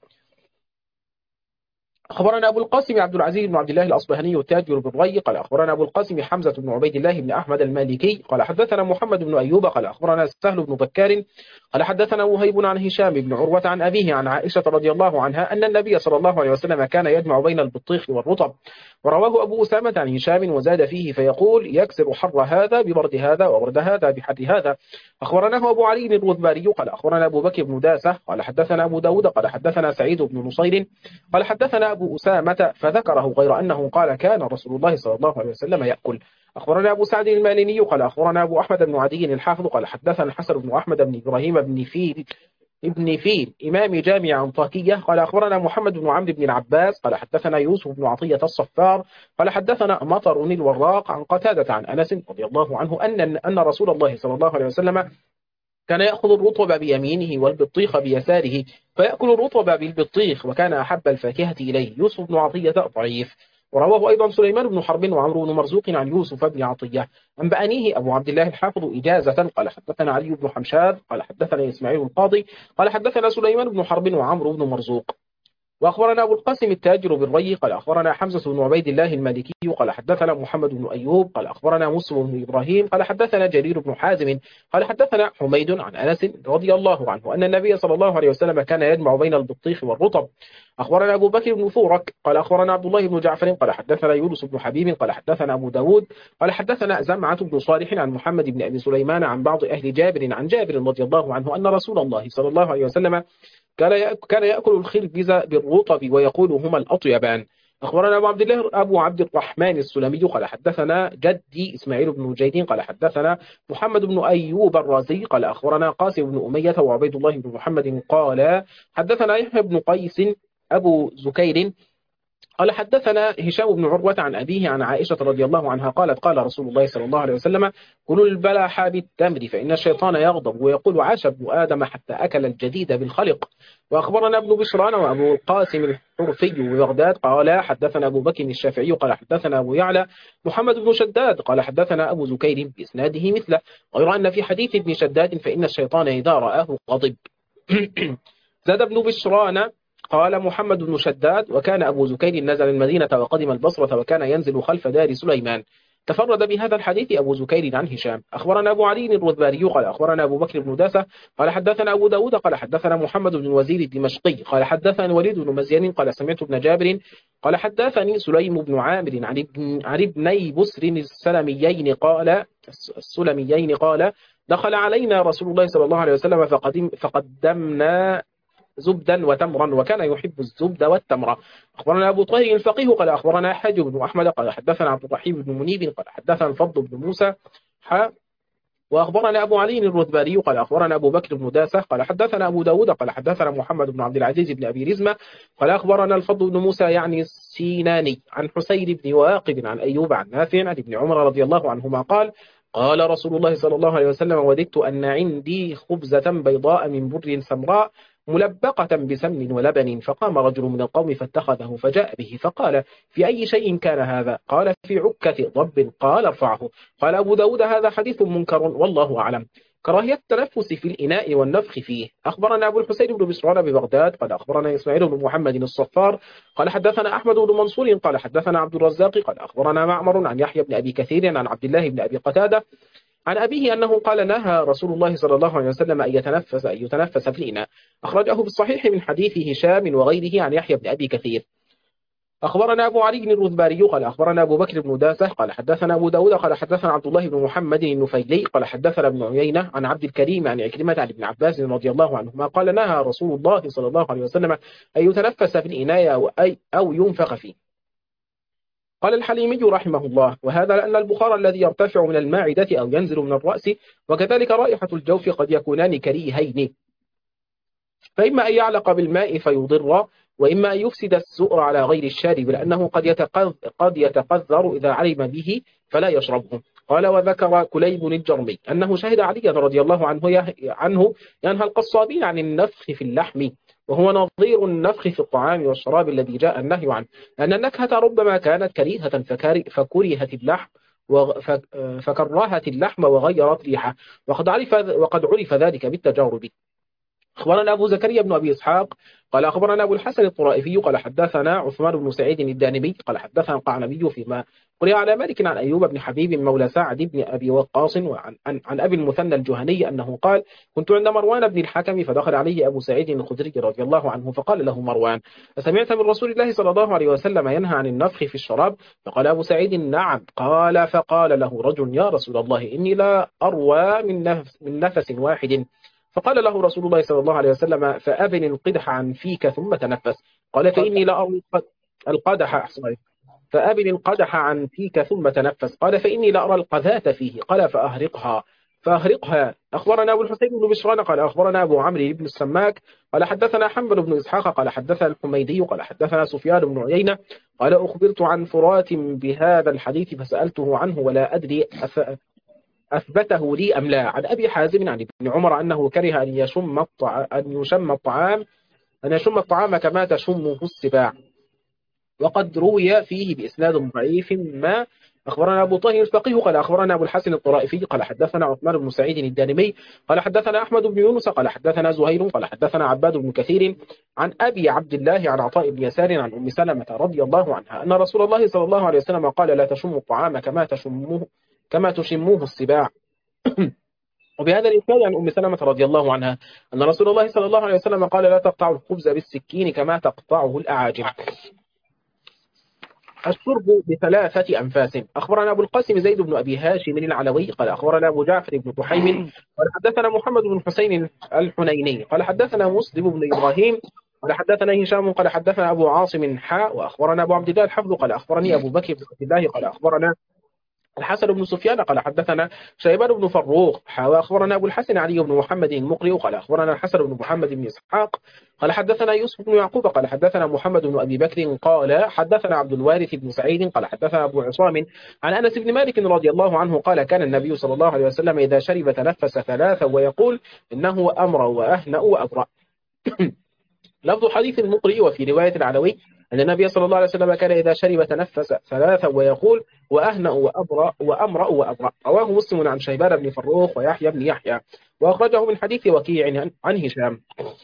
أخبرنا أبو القاسم عبد العزيز بن عبد الله الأصبهاني التاجر بالري قال أخبرنا أبو القاسم حمزة بن عبيد الله بن أحمد المالكي قال حدثنا محمد بن أيوب قال أخبرنا سهل بن بكار قال حدثنا وهيب عن هشام بن عروة عن أبيه عن عائشة رضي الله عنها أن النبي صلى الله عليه وسلم كان يجمع بين البطيخ والرطب. ورواه أبو أسامة عن هشام وزاد فيه فيقول يكسر حر هذا ببرد هذا وبرد هذا بحر هذا. أخبرناه أبو علي الرذباري قال أخبرنا أبو بكر بن داسة قال حدثنا أبو داود قال حدثنا سعيد بن نصير قال حدثنا أبو أسامة فذكره غير أنه قال كان رسول الله صلى الله عليه وسلم يأكل. أخبرنا أبو سعد الماليني قال أخبرنا أبو أحمد بن عدي الحافظ قال حدثنا الحسن بن أحمد بن إبراهيم بن فيل ابن فيل إمام جامع أنطاكية قال أخبرنا محمد بن عمرو بن العباس قال حدثنا يوسف بن عطية الصفار قال حدثنا مطر الوراق عن قتادة عن أنس رضي الله عنه أن أن رسول الله صلى الله عليه وسلم كان يأخذ الرطب بيمينه والبطيخ بيساره فيأكل الرطب بالبطيخ وكان أحب الفاكهة إليه. يوسف بن عطية ضعيف. ورواه أيضا سليمان بن حرب وعمرو بن مرزوق عن يوسف بن عطية. أنبأنيه أبو عبد الله الحافظ إجازة قال حدثنا علي بن حمشاد قال حدثنا إسماعيل القاضي قال حدثنا سليمان بن حرب وعمرو بن مرزوق. وأخبرنا أبو القاسم التاجر بالري قال أخبرنا حمزة بن عبيد الله المالكي قال حدثنا محمد بن أيوب قال أخبرنا مسلم بن إبراهيم قال حدثنا جرير بن حازم قال حدثنا حميد عن أنس رضي الله عنه أن النبي صلى الله عليه وسلم كان يجمع بين البطيخ والرطب. أخبرنا أبو بكر بن فورك قال أخبرنا عبد الله بن جعفر قال حدثنا يونس بن حبيب قال حدثنا أبو داود قال حدثنا زمعة بن صالح عن محمد بن أبي سليمان عن بعض أهل جابر عن جابر رضي الله عنه أن رسول الله صلى الله عليه وسلم كان كان يأكل الخربز بالرطب ويقول هما الأطيبان. أخبرنا أبو عبد الله أبو عبد الرحمن السلمي قال حدثنا جدي إسماعيل بن جيد قال حدثنا محمد بن أيوب الرازي قال أخبرنا قاسم بن أمية وعبيد الله بن محمد قال حدثنا يحيى بن قيس أبو زكير قال حدثنا هشام بن عروة عن أبيه عن عائشة رضي الله عنها قالت قال رسول الله صلى الله عليه وسلم كلوا البلح بالتمر فإن الشيطان يغضب ويقول عاش ابن آدم حتى أكل الجديد بالخلق. وأخبرنا ابن بشران وأبو القاسم الحرفي ببغداد قال حدثنا أبو بكر الشافعي قال حدثنا أبو يعلى محمد بن شداد قال حدثنا أبو زكير بإسناده مثله غير أن في حديث ابن شداد فإن الشيطان إذا رآه غضب. زاد ابن بشران قال محمد بن شداد وكان أبو زكير نزل المدينة وقدم البصرة وكان ينزل خلف دار سليمان. تفرد بهذا الحديث أبو زكير عن هشام. أخبرنا أبو علي الرذباري قال أخبرنا أبو بكر بن داسة قال حدثنا أبو داود قال حدثنا محمد بن وزير الدمشقي قال حدثنا وليد بن مزيان قال سمعت ابن جابر قال حدثني سليم بن عامر عن ابن عن ابني بسر السلميين قال السلميين قال دخل علينا رسول الله صلى الله عليه وسلم فقدم فقدمنا زبدا وتمرا وكان يحب الزبد والتمر. أخبرنا أبو طاهر الفقيه قال أخبرنا حاج بن أحمد قال حدثنا عبد الرحيم بن منيب قال حدثنا الفضل بن موسى ح وأخبرنا أبو علي الرذباري قال أخبرنا أبو بكر بن داسة قال حدثنا أبو داود قال حدثنا محمد بن عبد العزيز بن أبي رزمة قال أخبرنا الفضل بن موسى يعني السيناني عن حسين بن واقد عن أيوب عن نافع عن ابن عمر رضي الله عنهما قال قال رسول الله صلى الله عليه وسلم وددت أن عندي خبزة بيضاء من بر سمراء ملبقة بسمن ولبن فقام رجل من القوم فاتخذه فجاء به فقال في أي شيء كان هذا قال في عكة ضب قال ارفعه. قال أبو داود هذا حديث منكر والله أعلم. كراهية التنفس في الإناء والنفخ فيه. أخبرنا أبو الحسين بن بسران ببغداد قال أخبرنا إسماعيل بن محمد الصفار قال حدثنا أحمد بن منصور قال حدثنا عبد الرزاق قال أخبرنا معمر عن يحيى بن أبي كثير عن عبد الله بن أبي قتادة عن أبيه أنه قال نهى رسول الله صلى الله عليه وسلم أن يتنفس أن يتنفس في الإناء. أخرجه في الصحيح من حديث هشام وغيره عن يحيى بن أبي كثير. أخبرنا أبو علي الرذباري قال أخبرنا أبو بكر بن داسة قال حدثنا أبو داود قال حدثنا عبد الله بن محمد النفيلي قال حدثنا ابن عيينة عن عبد الكريم عن عكرمة عن ابن عباس رضي الله عنهما قال نهى رسول الله صلى الله عليه وسلم أن يتنفس في الإناء أو, أو ينفخ فيه. قال الحليمي رحمه الله وهذا لأن البخار الذي يرتفع من المعدة أو ينزل من الرأس وكذلك رائحة الجوف قد يكونان كريهين فإما أن يعلق بالماء فيضر وإما أن يفسد السؤر على غير الشارب لأنه قد يتقذ قد يتقذر إذا علم به فلا يشربه. قال وذكر كليب الجرمي أنه شهد علي رضي الله عنه عنه ينهى القصابين عن النفخ في اللحم وهو نظير النفخ في الطعام والشراب الذي جاء النهي عنه لأن النكهة ربما كانت كريهة فكرهت اللحم فكرهت اللحم وغيرت ريحه وقد عرف وقد عرف ذلك بالتجارب. أخبرنا أبو زكريا بن أبي إسحاق قال أخبرنا أبو الحسن الطرائفي قال حدثنا عثمان بن سعيد الدانبي قال حدثنا القعنبي فيما قرئ على مالك عن أيوب بن حبيب مولى سعد بن أبي وقاص وعن عن, عن أبي المثنى الجهني أنه قال كنت عند مروان بن الحكم فدخل عليه أبو سعيد الخدري رضي الله عنه فقال له مروان أسمعت من رسول الله صلى الله عليه وسلم ينهى عن النفخ في الشراب؟ فقال أبو سعيد نعم. قال فقال له رجل يا رسول الله إني لا أروى من نفس, من نفس واحد. فقال له رسول الله صلى الله عليه وسلم فأبن القدح عن فيك ثم تنفس. قال فإني لا أرى القدح فأبن القدح عن فيك ثم تنفس. قال فإني لا أرى القذاة فيه. قال فأهرقها فأهرقها. أخبرنا أبو الحسين بن بشران قال أخبرنا أبو عمرو بن السماك قال حدثنا حنبل بن إسحاق قال حدثنا الحميدي قال حدثنا سفيان بن عيينة قال أخبرت عن فرات بهذا الحديث فسألته عنه ولا أدري أثبته لي أم لا. عن أبي حازم عن ابن عمر أنه كره أن يشم الطعام أن يشم الطعام أن يشم الطعام كما تشمه السباع. وقد روي فيه بإسناد ضعيف ما. أخبرنا أبو طاهر الفقيه قال أخبرنا أبو الحسن الطرائفي قال حدثنا عثمان بن سعيد الدارمي قال حدثنا أحمد بن يونس قال حدثنا زهير قال حدثنا عباد بن كثير عن أبي عبد الله عن عطاء بن يسار عن أم سلمة رضي الله عنها أن رسول الله صلى الله عليه وسلم قال لا تشموا الطعام كما تشموه كما تشموه السباع. وبهذا الإسناد عن أم سلمة رضي الله عنها أن رسول الله صلى الله عليه وسلم قال لا تقطعوا الخبز بالسكين كما تقطعه الأعاجم. الشرب بثلاثة أنفاس. أخبرنا أبو القاسم زيد بن أبي هاشم العلوي قال أخبرنا أبو جعفر بن طحيم قال حدثنا محمد بن حسين الحنيني قال حدثنا مسلم بن إبراهيم قال حدثنا هشام قال حدثنا أبو عاصم حاء وأخبرنا أبو عبد الله الحفظ قال أخبرني أبو بكر بن عبد الله قال أخبرنا الحسن بن سفيان قال حدثنا شيبان بن فروخ وأخبرنا أبو الحسن علي بن محمد المقري قال أخبرنا الحسن بن محمد بن إسحاق قال حدثنا يوسف بن يعقوب قال حدثنا محمد بن أبي بكر قال حدثنا عبد الوارث بن سعيد قال حدثنا أبو عصام عن أنس بن مالك رضي الله عنه قال كان النبي صلى الله عليه وسلم إذا شرب تنفس ثلاثا ويقول إنه أمر وأهنأ وأبرأ. لفظ حديث المقري وفي رواية العلوي أن النبي صلى الله عليه وسلم كان إذا شرب تنفس ثلاثا ويقول وأهنأ وأبرأ وأمرأ وأبرأ. رواه مسلم عن شيبان بن فروخ ويحيى بن يحيى وأخرجه من حديث وكيع عن هشام.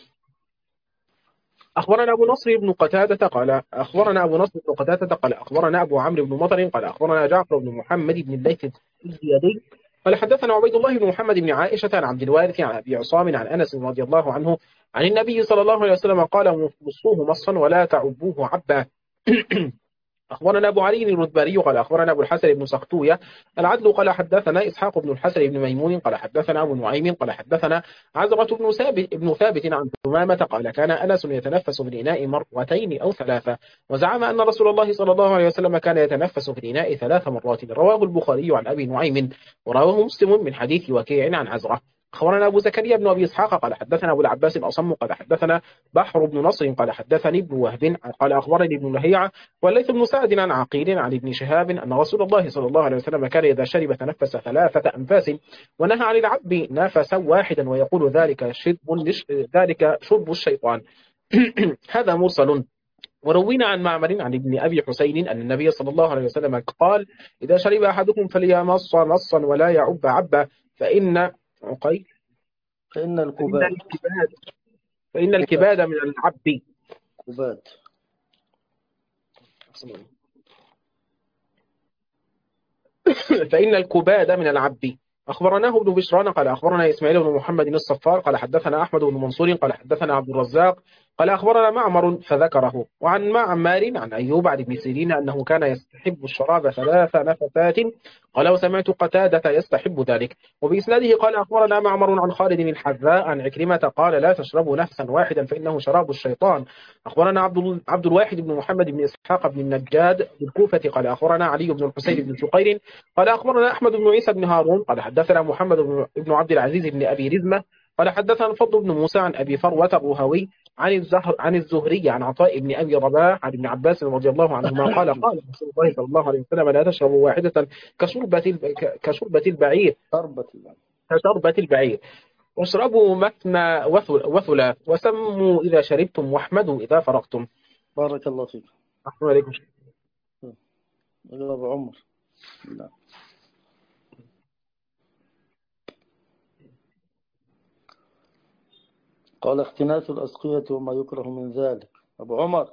أخبرنا أبو نصر بن قتادة قال أخبرنا أبو نصر بن قتادة قال أخبرنا أبو عمرو بن مطر قال أخبرنا جعفر بن محمد بن الليث الزيادي قال حدثنا عبيد الله بن محمد بن عائشة عن عبد الوارث عن أبي عصام عن أنس رضي الله عنه عن النبي صلى الله عليه وسلم قال مصوه مصا ولا تعبوه عبا. أخبرنا أبو علي الرذباري قال أخبرنا أبو الحسن بن سختوية العدل قال حدثنا إسحاق بن الحسن بن ميمون قال حدثنا أبو نعيم قال حدثنا عزرة بن ثابت بن ثابت عن ثمامة قال كان أنس يتنفس في الإناء مرتين أو ثلاثة وزعم أن رسول الله صلى الله عليه وسلم كان يتنفس في الإناء ثلاث مرات. رواه البخاري عن أبي نعيم ورواه مسلم من حديث وكيع عن عزرة. أخبرنا أبو زكريا بن أبي إسحاق قال حدثنا أبو العباس الأصم قال حدثنا بحر بن نصر قال حدثني ابن وهب قال أخبرني ابن لهيعة والليث بن سعد عن عقيل عن ابن شهاب أن رسول الله صلى الله عليه وسلم كان إذا شرب تنفس ثلاثة أنفاس ونهى عن العب نفسا واحدا ويقول ذلك شرب ذلك شرب الشيطان. هذا مرسل. وروينا عن معمر عن ابن أبي حسين أن النبي صلى الله عليه وسلم قال إذا شرب أحدكم فليمص مصا ولا يعب عبا فإن عقيل فإن فإن الكباد الكباد فإن الكباد من العب كباد فإن الكباد من العب. أخبرناه ابن بشران قال أخبرنا إسماعيل بن محمد الصفار قال حدثنا أحمد بن منصور قال حدثنا عبد الرزاق قال أخبرنا معمر فذكره. وعن معمر عن أيوب عن ابن سيرين أنه كان يستحب الشراب ثلاث نفثات قال وسمعت قتادة يستحب ذلك. وبإسناده قال أخبرنا معمر عن خالد الحذاء عن عكرمة قال لا تشربوا نفسا واحدا فإنه شراب الشيطان. أخبرنا عبد عبد الواحد بن محمد بن إسحاق بن النجاد بالكوفة قال أخبرنا علي بن الحسين بن شقير قال أخبرنا أحمد بن عيسى بن هارون قال حدثنا محمد بن عبد العزيز بن أبي رزمة قال حدثنا الفضل بن موسى عن أبي فروة الرهوي عن الزهر عن الزهري عن عطاء بن أبي رباح عن ابن عباس رضي الله عنهما قال قال رسول الله صلى الله عليه وسلم لا تشربوا واحدة كشربة كشربة البعير شربة البعير كشربة البعير واشربوا مثنى وثلاث وسموا إذا شربتم واحمدوا إذا فرغتم. بارك الله فيك. السلام عليكم. أبو عمر. لا. قال اختناث الأسقية وما يكره من ذلك. أبو عمر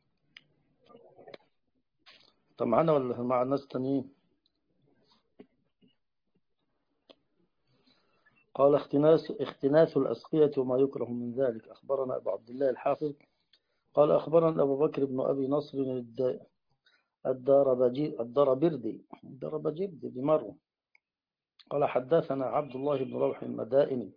أنت معنا ولا مع الناس التانيين؟ قال اختناث اختناث الأسقية وما يكره من ذلك. أخبرنا أبو عبد الله الحافظ قال أخبرنا أبو بكر بن أبي نصر الداربجي الداربردي الداربجردي بمرو قال حدثنا عبد الله بن روح المدائني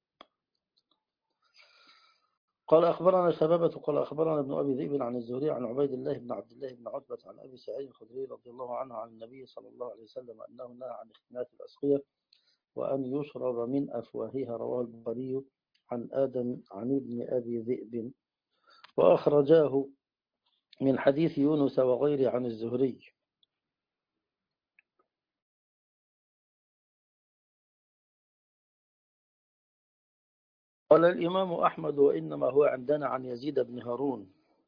قال أخبرنا شبابة قال أخبرنا ابن أبي ذئب عن الزهري عن عبيد الله بن عبد الله بن عتبة عن أبي سعيد الخدري رضي الله عنه عن النبي صلى الله عليه وسلم أنه نهى عن اختناث الأسقية وأن يشرب من أفواهها. رواه البخاري عن آدم عن ابن أبي ذئب، وأخرجاه من حديث يونس وغيره عن الزهري. قال الإمام أحمد: وإنما هو عندنا عن يزيد بن هارون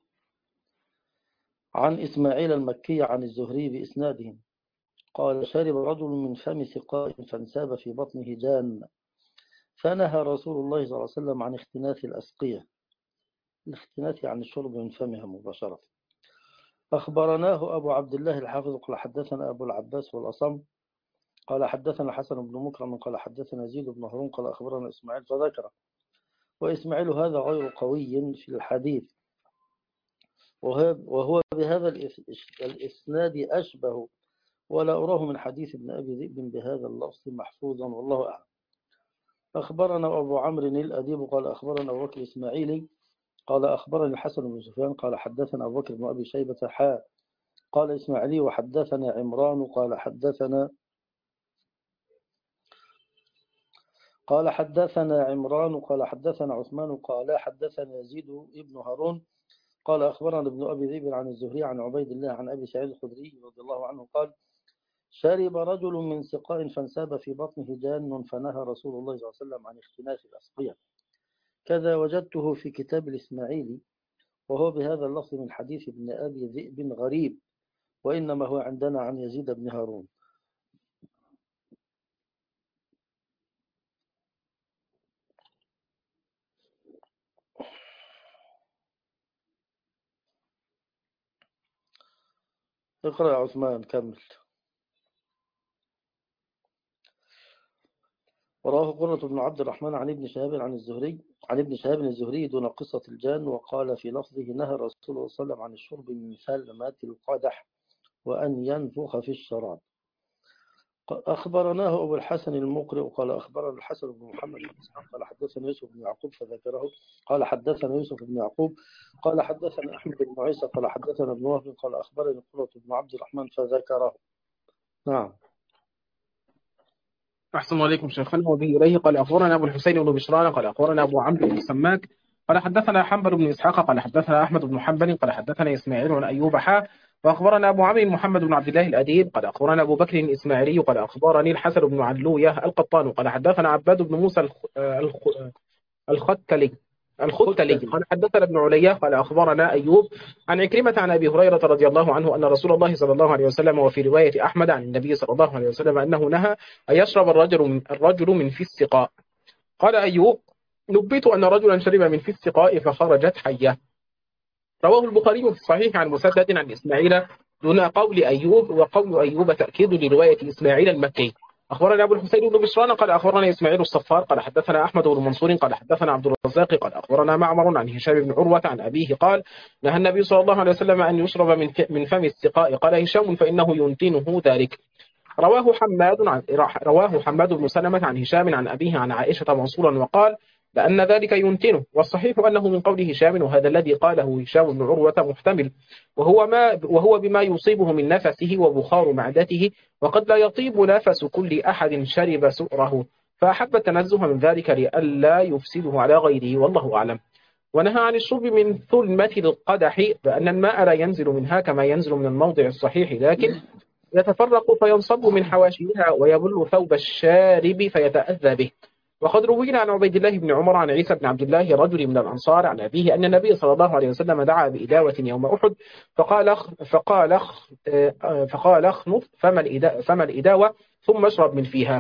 عن إسماعيل المكي عن الزهري بإسناده. قال: شرب رجل من فم سقاء فانساب في بطنه جان، فنهى رسول الله صلى الله عليه وسلم عن اختناث الأسقية. الاختناث عن الشرب من فمها مباشرة. أخبرناه أبو عبد الله الحافظ قال حدثنا أبو العباس والأصم قال حدثنا حسن بن مكرم قال حدثنا يزيد بن هارون قال أخبرنا إسماعيل فذكره. وإسماعيل هذا غير قوي في الحديث، وهو بهذا الإسناد أشبه، ولا أراه من حديث ابن أبي ذئب بهذا اللفظ محفوظا، والله أعلم. أخبرنا أبو عمرو الأديب قال أخبرنا أبو بكر الإسماعيلي قال أخبرني الحسن بن سفيان قال حدثنا أبو بكر بن أبي شيبة حا قال إسماعيلي وحدثنا عمران قال حدثنا قال حدثنا عمران قال حدثنا عثمان قال حدثنا يزيد ابن هارون قال أخبرنا ابن أبي ذئب عن الزهري عن عبيد الله عن أبي سعيد الخدري رضي الله عنه قال: شرب رجل من سقاء فانساب في بطنه جان، فنهى رسول الله صلى الله عليه وسلم عن اختناث الأسقية. كذا وجدته في كتاب الإسماعيلي، وهو بهذا اللفظ من حديث ابن أبي ذئب غريب، وإنما هو عندنا عن يزيد بن هارون. اقرأ يا عثمان كمل. وراه قرة بن عبد الرحمن عن ابن شهاب عن الزهري عن ابن شهاب الزهري دون قصة الجان، وقال في لفظه: نهى رسول الله صلى الله عليه وسلم عن الشرب من سلمة القدح وأن ينفخ في الشراب. أخبرناه أبو الحسن المقرئ قال أخبرنا الحسن بن محمد بن إسحاق قال حدثنا يوسف بن يعقوب فذكره. قال حدثنا يوسف بن يعقوب قال حدثنا أحمد بن عيسى قال حدثنا ابن وهب قال أخبرني قرة بن عبد الرحمن فذكره. نعم. أحسن عليكم شيخنا. وبه إليه قال أخبرنا أبو الحسين بن بشران قال أخبرنا أبو عمرو بن سماك قال حدثنا حنبل بن إسحاق قال حدثنا أحمد بن حنبل قال حدثنا إسماعيل عن أيوب حا وأخبرنا أبو عمرو محمد بن عبد الله الأديب قال أخبرنا أبو بكر الإسماعيلي قال أخبرني الحسن بن علوية القطان قال حدثنا عباد بن موسى الخ... الخ... الختلي الختلي قال حدثنا ابن عليا قال أخبرنا أيوب عن عكرمة عن أبي هريرة رضي الله عنه أن رسول الله صلى الله عليه وسلم، وفي رواية أحمد عن النبي صلى الله عليه وسلم أنه نهى أن يشرب الرجل من, الرجل من في السقاء. قال أيوب: نبئت أن رجلا شرب من في السقاء فخرجت حية. رواه البخاري في الصحيح عن مسدد عن إسماعيل دون قول أيوب، وقول أيوب تأكيد لرواية إسماعيل المكي. أخبرنا أبو الحسين بن بشران قال أخبرنا إسماعيل الصفار قال حدثنا أحمد بن منصور قال حدثنا عبد الرزاق قال أخبرنا معمر عن هشام بن عروة عن أبيه قال: نهى النبي صلى الله عليه وسلم أن يشرب من من فم السقاء. قال هشام: فإنه ينتنه ذلك. رواه حماد عن رواه حماد بن سلمة عن هشام عن أبيه عن عائشة منصورا وقال: لأن ذلك ينتنه. والصحيح أنه من قول هشام، وهذا الذي قاله هشام بن عروة محتمل، وهو ما وهو بما يصيبه من نفسه وبخار معدته، وقد لا يطيب نفس كل أحد شرب سؤره، فأحب التنزه من ذلك لئلا يفسده على غيره، والله أعلم. ونهى عن الشرب من ثلمة القدح، بأن الماء لا ينزل منها كما ينزل من الموضع الصحيح، لكن يتفرق فينصب من حواشيها ويبل ثوب الشارب فيتأذى به. وقد روينا عن عبيد الله بن عمر عن عيسى بن عبد الله رجل من الأنصار عن أبيه أن النبي صلى الله عليه وسلم دعا بإداوة يوم أحد، فقال فقال فقال اخنف فما الإداوة ثم اشرب من فيها.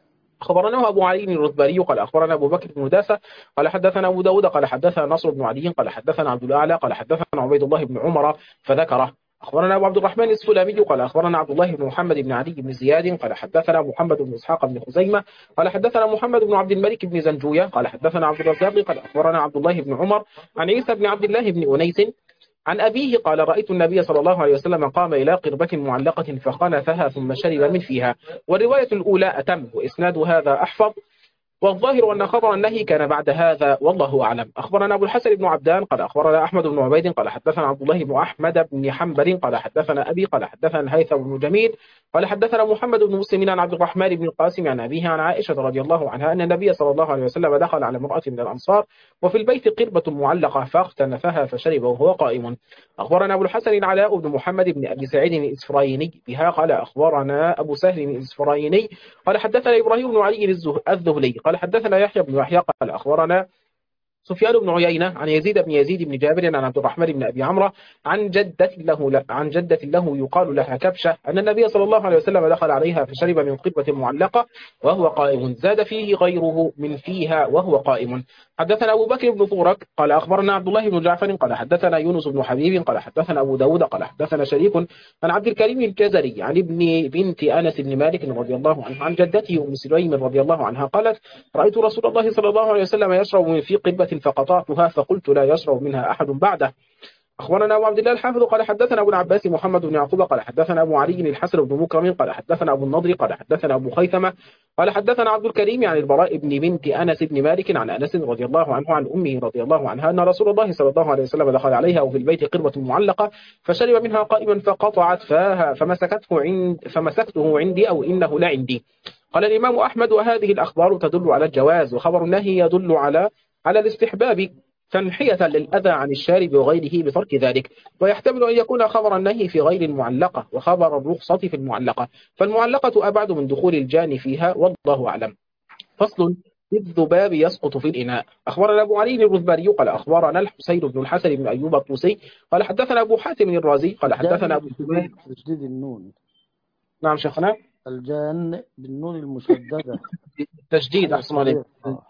خبرنا أبو علي الرتباري قال أخبرنا أبو بكر بن داسة قال حدثنا أبو داود قال حدثنا نصر بن علي قال حدثنا عبد الأعلى قال حدثنا عبيد الله بن عمر فذكره. أخبرنا أبو عبد الرحمن السلمي قال أخبرنا عبد الله بن محمد بن علي بن زياد قال حدثنا محمد بن إسحاق بن خزيمة قال حدثنا محمد بن عبد الملك بن زنجوية قال حدثنا عبد الرزاق قال أخبرنا عبد الله بن عمر عن عيسى بن عبد الله بن أنيس عن أبيه قال: رأيت النبي صلى الله عليه وسلم قام إلى قربة معلقة فخنثها ثم شرب من فيها. والرواية الأولى أتم وإسناد هذا أحفظ. والظاهر أن خبر النهي كان بعد هذا، والله أعلم. أخبرنا أبو الحسن بن عبدان قال أخبرنا أحمد بن عبيد قال حدثنا عبد الله بن أحمد بن حنبل قال حدثنا أبي قال حدثنا الهيثم بن جميل قال حدثنا محمد بن مسلم عن عبد الرحمن بن القاسم عن أبيه عن عائشة رضي الله عنها أن النبي صلى الله عليه وسلم دخل على امرأة من الأنصار وفي البيت قربة معلقة فاختنفها فشرب وهو قائم. أخبرنا أبو الحسن العلاء بن محمد بن أبي سعيد الإسفرايني بها قال أخبرنا أبو سهل الإسفرايني قال حدثنا إبراهيم بن علي الذهلي قال حدثنا يحيى بن يحيى قال أخبرنا سفيان بن عيينة عن يزيد بن يزيد بن جابر عن عبد الرحمن بن أبي عمرو عن جدة له عن جدة له يقال لها كبشة أن النبي صلى الله عليه وسلم دخل عليها فشرب من قربة معلقة وهو قائم، زاد فيه غيره من فيها وهو قائم. حدثنا أبو بكر بن طورك قال أخبرنا عبد الله بن جعفر قال حدثنا يونس بن حبيب قال حدثنا أبو داود قال حدثنا شريك عن عبد الكريم الجزري عن ابن بنت أنس بن مالك رضي الله عنه عن جدته أم سليم رضي الله عنها قالت رأيت رسول الله صلى الله عليه وسلم يشرب من في قربة فقطعتها فقلت لا يشرب منها أحد بعده. أخبرنا أبو عبد الله الحافظ قال حدثنا أبو العباس محمد بن يعقوب قال حدثنا أبو علي الحسن بن مكرم قال حدثنا أبو النضر قال حدثنا أبو خيثمة قال حدثنا عبد الكريم عن البراء بن بنت أنس بن مالك عن أنس رضي الله عنه عن أمه رضي الله عنها أن رسول الله صلى الله عليه وسلم دخل عليها وفي البيت قربة معلقة فشرب منها قائما فقطعت فاها فمسكته عند فمسكته عندي أو إنه لا عندي. قال الإمام أحمد وهذه الأخبار تدل على الجواز، وخبر النهي يدل على على الاستحباب تنحية للأذى عن الشارب وغيره بترك ذلك، ويحتمل أن يكون خبر النهي في غير المعلقة وخبر الرخصة في المعلقة، فالمعلقة أبعد من دخول الجان فيها والله أعلم. فصل الذباب يسقط في الإناء. أخبرنا أبو علي الرذباري قال أخبرنا الحسين بن الحسن بن أيوب الطوسي قال حدثنا أبو حاتم الرازي قال حدثنا أبو الزبير. تشديد النون. نعم شيخنا. الجان بالنون المشددة. تشديد أحسن عليك.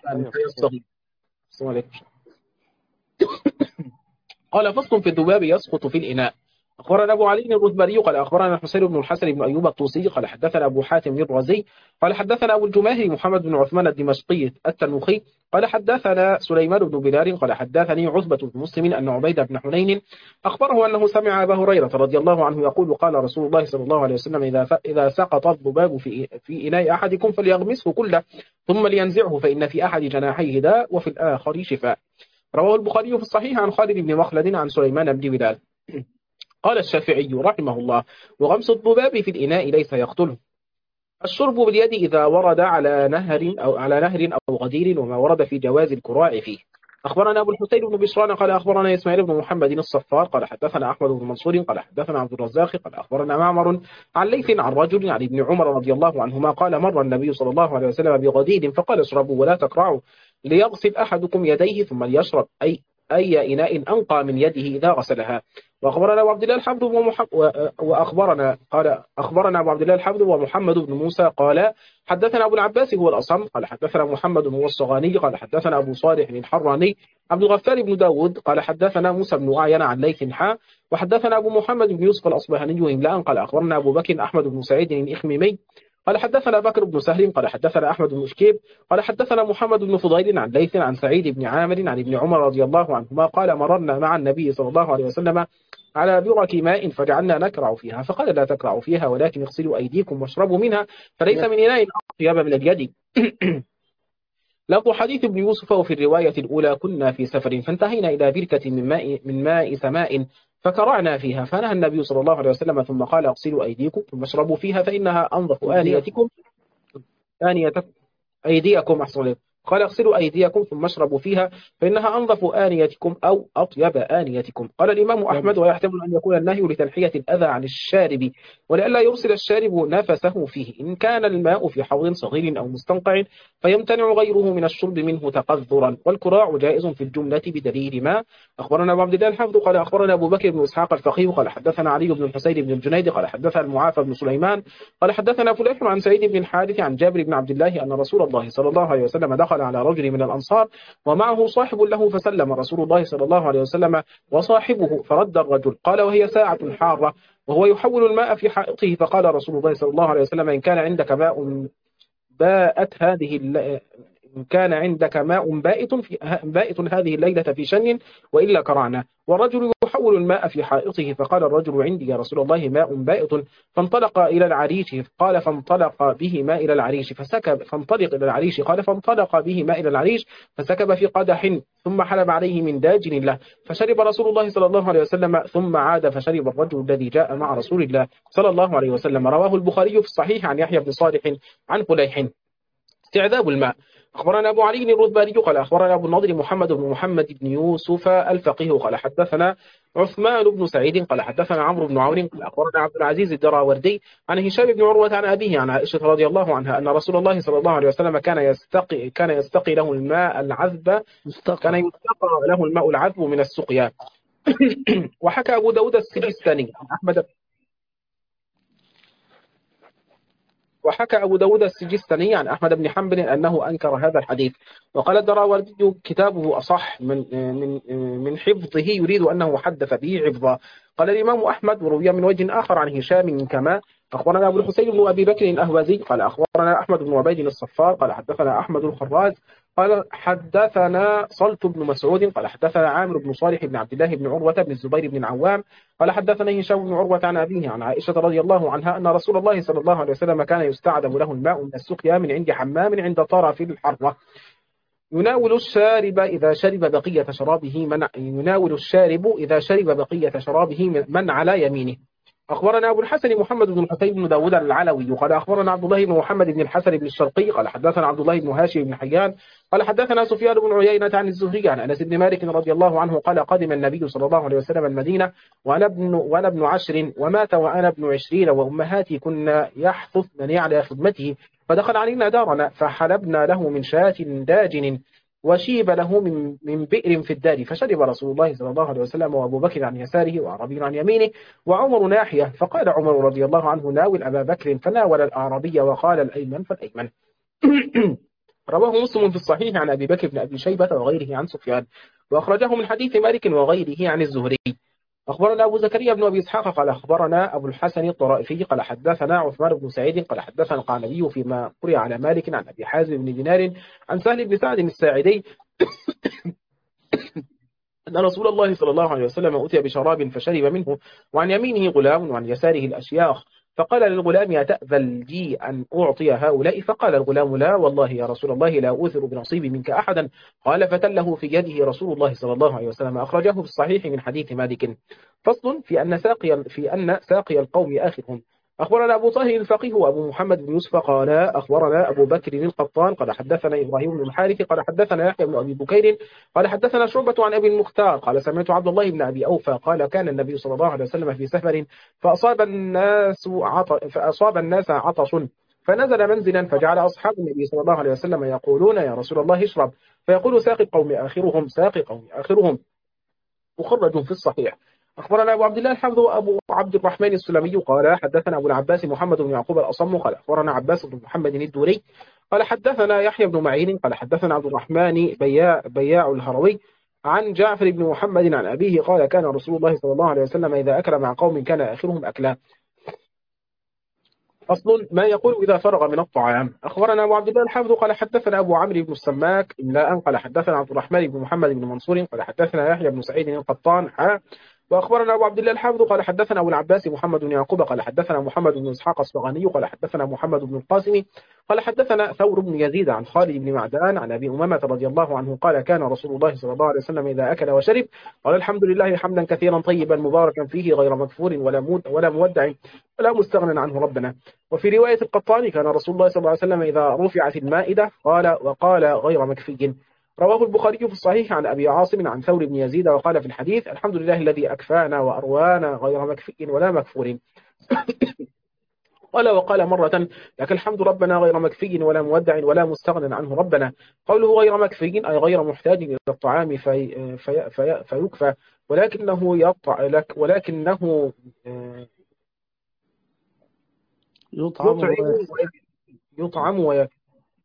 قال فصل في الذباب يسقط في الإناء. أخبرنا أبو علي الرذباري قال أخبرنا الحسين بن الحسن بن أيوب الطوسي قال حدثنا أبو حاتم الرازي قال حدثنا أبو الجماهري محمد بن عثمان الدمشقي التنوخي قال حدثنا سليمان بن بلال قال حدثني عتبة بن مسلم أن عبيد بن حنين أخبره أنه سمع أبا هريرة رضي الله عنه يقول قال رسول الله صلى الله عليه وسلم إذا إذا سقط الذباب في في إناء أحدكم فليغمسه كله ثم لينزعه فإن في أحد جناحيه داء وفي الآخر شفاء. رواه البخاري في الصحيح عن خالد بن مخلد عن سليمان بن بلال. قال الشافعي رحمه الله وغمس الذباب في الإناء ليس يقتله. الشرب باليد إذا ورد على نهر أو على نهر أو غدير وما ورد في جواز الكراع فيه. أخبرنا أبو الحسين بن بشران قال أخبرنا إسماعيل بن محمد الصفار قال حدثنا أحمد بن منصور قال حدثنا عبد الرزاق قال أخبرنا معمر عن ليث عن رجل عن ابن عمر رضي الله عنهما قال مر النبي صلى الله عليه وسلم بغدير فقال اشربوا ولا تكرعوا ليغسل أحدكم يديه ثم ليشرب أي أي إناء أنقى من يده إذا غسلها. وأخبرنا أبو عبد الله الحافظ ومحمد وأخبرنا قال أخبرنا أبو عبد الله الحافظ ومحمد بن موسى قال حدثنا أبو العباس هو الأصم قال حدثنا محمد بن الصغاني قال حدثنا أبو صالح الحراني عبد الغفار بن داود قال حدثنا موسى بن أعين عن ليث حا وحدثنا أبو محمد بن يوسف الأصبهاني إملاء قال أخبرنا أبو بكر أحمد بن سعيد الإخميمي قال حدثنا بكر بن سهل قال حدثنا أحمد بن شكيب قال حدثنا محمد بن فضيل عن ليث عن سعيد بن عامر عن ابن عمر رضي الله عنهما قال مررنا مع النبي صلى الله عليه وسلم على برك ماء فجعلنا نكرع فيها فقال لا تكرعوا فيها ولكن اغسلوا أيديكم واشربوا منها فليس من إناء أطيب من اليد. لفظ حديث ابن يوسف وفي الرواية الأولى كنا في سفر فانتهينا إلى بركة من ماء من ماء سماء فكرعنا فيها فنهى النبي صلى الله عليه وسلم ثم قال اغسلوا أيديكم ثم اشربوا فيها فإنها أنظف آنيتكم آنيتكم أيديكم أحسن قال اغسلوا أيديكم ثم اشربوا فيها فإنها أنظف آنيتكم أو أطيب آنيتكم. قال الإمام أحمد ويحتمل أن يكون النهي لتنحية الأذى عن الشارب ولئلا يرسل الشارب نفسه فيه إن كان الماء في حوض صغير أو مستنقع فيمتنع غيره من الشرب منه تقذرا والكراع جائز في الجملة بدليل ما. أخبرنا أبو عبد الله الحافظ قال أخبرنا أبو بكر بن إسحاق الفقيه قال حدثنا علي بن الحسين بن الجنيد قال حدثنا المعافى بن سليمان قال حدثنا فليح عن سعيد بن الحارث عن جابر بن عبد الله أن رسول الله صلى الله عليه وسلم دخل على رجل من الأنصار ومعه صاحب له فسلم رسول الله صلى الله عليه وسلم وصاحبه فرد الرجل قال وهي ساعة حارة وهو يحول الماء في حائطه فقال رسول الله صلى الله عليه وسلم إن كان عندك ماء باءت هذه كان عندك ماء بائت في بائت هذه الليلة في شن وإلا كرعنا. والرجل يحول الماء في حائطه، فقال الرجل عندي يا رسول الله ماء بائت. فانطلق إلى العريش، قال فانطلق به ماء إلى العريش فسكب، فانطلق إلى العريش قال فانطلق به ماء إلى العريش فسكب في قدح ثم حلب عليه من داجن له، فشرب رسول الله صلى الله عليه وسلم ثم عاد فشرب الرجل الذي جاء مع رسول الله صلى الله عليه وسلم. رواه البخاري في الصحيح عن يحيى بن صالح عن فليح. استعذاب الماء. أخبرنا أبو علي الرذباري قال أخبرنا أبو النضر محمد بن محمد بن يوسف الفقيه قال حدثنا عثمان بن سعيد قال حدثنا عمرو بن عون قال أخبرنا عبد العزيز الدراوردي عن هشام بن عروة عن أبيه عن عائشة رضي الله عنها أن رسول الله صلى الله عليه وسلم كان يستقي كان يستقي له الماء العذب كان مستقى. يستقى له الماء العذب من السقيا. وحكى أبو داود السجستاني عن أحمد وحكى أبو داود السجستاني عن أحمد بن حنبل أنه أنكر هذا الحديث. وقال الدراوردي كتابه أصح من من من حفظه، يريد أنه حدث به حفظا. قال الإمام أحمد وروي من وجه آخر عن هشام كما. أخبرنا أبو الحسين بن أبي بكر الأهوازي قال أخبرنا أحمد بن عبيد الصفار قال حدثنا أحمد الخراز قال حدثنا صلت بن مسعود قال حدثنا عامر بن صالح بن عبد الله بن عروة بن الزبير بن العوام قال حدثنا هشام بن عروة عن أبيه عن عائشة رضي الله عنها أن رسول الله صلى الله عليه وسلم كان يستعذب له الماء من السقيا من عند حمام عند طرف الحرة، يناول الشارب إذا شرب بقية شرابه من يناول الشارب إذا شرب بقية شرابه من على يمينه. أخبرنا أبو الحسن محمد بن الحسين بن داود العلوي قال أخبرنا عبد الله بن محمد بن الحسن بن الشرقي قال حدثنا عبد الله بن هاشم بن حيان قال حدثنا سفيان بن عيينة عن الزهري عن أنس بن مالك رضي الله عنه قال قدم النبي صلى الله عليه وسلم المدينة وأنا ابن وأنا ابن عشر ومات وأنا ابن عشرين وأمهاتي كنا يحثثنني على خدمته، فدخل علينا دارنا فحلبنا له من شاة داجن وشيب له من من بئر في الدار، فشرب رسول الله صلى الله عليه وسلم وأبو بكر عن يساره وأعرابي عن يمينه وعمر ناحية، فقال عمر رضي الله عنه ناول أبا بكر، فناول الأعرابي وقال الأيمن فالأيمن. رواه مسلم في الصحيح عن أبي بكر بن أبي شيبة وغيره عن سفيان، وأخرجه من حديث مالك وغيره عن الزهري. أخبرنا أبو زكريا بن أبي إسحاق قال أخبرنا أبو الحسن الطرائفي قال حدثنا عثمان بن سعيد قال حدثنا القعنبي فيما قرئ على مالك عن أبي حازم بن دينار عن سهل بن سعد الساعدي أن رسول الله صلى الله عليه وسلم أتي بشراب فشرب منه وعن يمينه غلام وعن يساره الأشياخ، فقال للغلام أتأذن لي أن أعطي هؤلاء؟ فقال الغلام لا والله يا رسول الله لا أوثر بنصيبي منك أحدا. قال فتله في يده رسول الله صلى الله عليه وسلم. أخرجه في الصحيح من حديث مالك. فصل في أن ساقي في أن ساقي القوم آخرهم. أخبرنا أبو طاهر الفقيه وأبو محمد بن يوسف قال أخبرنا أبو بكر القطان قال حدثنا إبراهيم بن الحارث قال حدثنا يحيى بن أبي بكير قال حدثنا شعبة عن أبي المختار قال سمعت عبد الله بن أبي أوفى قال كان النبي صلى الله عليه وسلم في سفر فأصاب الناس عط... فأصاب الناس عطش فنزل منزلا فجعل أصحاب النبي صلى الله عليه وسلم يقولون يا رسول الله اشرب، فيقول ساقي قوم آخرهم ساقي قوم آخرهم. مخرج في الصحيح. أخبرنا أبو عبد الله الحافظ وأبو عبد الرحمن السلمي قال حدثنا أبو العباس محمد بن يعقوب الأصم قال أخبرنا عباس بن محمد الدوري قال حدثنا يحيى بن معين قال حدثنا عبد الرحمن بياع, بياع الهروي عن جعفر بن محمد عن أبيه قال كان رسول الله صلى الله عليه وسلم إذا أكل مع قوم كان آخرهم أكلا. أصل ما يقول إذا فرغ من الطعام. أخبرنا أبو عبد الله الحافظ قال حدثنا أبو عمرو بن السماك إملاء قال حدثنا عبد الرحمن بن محمد بن منصور قال حدثنا يحيى بن سعيد القطان حا. وأخبرنا أبو عبد الله الحافظ قال حدثنا أبو العباس محمد بن يعقوب قال حدثنا محمد بن إسحاق الصغاني قال حدثنا محمد بن القاسم قال حدثنا ثور بن يزيد عن خالد بن معدان عن أبي أمامة رضي الله عنه قال كان رسول الله صلى الله عليه وسلم إذا أكل وشرب قال الحمد لله حمدا كثيرا طيبا مباركا فيه غير مكفور ولا مود ولا مودع ولا مستغنى عنه ربنا. وفي رواية القطاني كان رسول الله صلى الله عليه وسلم إذا رفعت المائدة قال وقال غير مكفي. رواه البخاري في الصحيح عن أبي عاصم عن ثور بن يزيد وقال في الحديث الحمد لله الذي أكفانا وأروانا غير مكفي ولا مكفور. قال وقال مرة لك الحمد ربنا غير مكفي ولا مودع ولا مستغنى عنه ربنا. قوله غير مكفي أي غير محتاج إلى الطعام في في في فيكفى ولكنه يطع لك ولكنه يطعم ويكفي. يطعم ويكفي.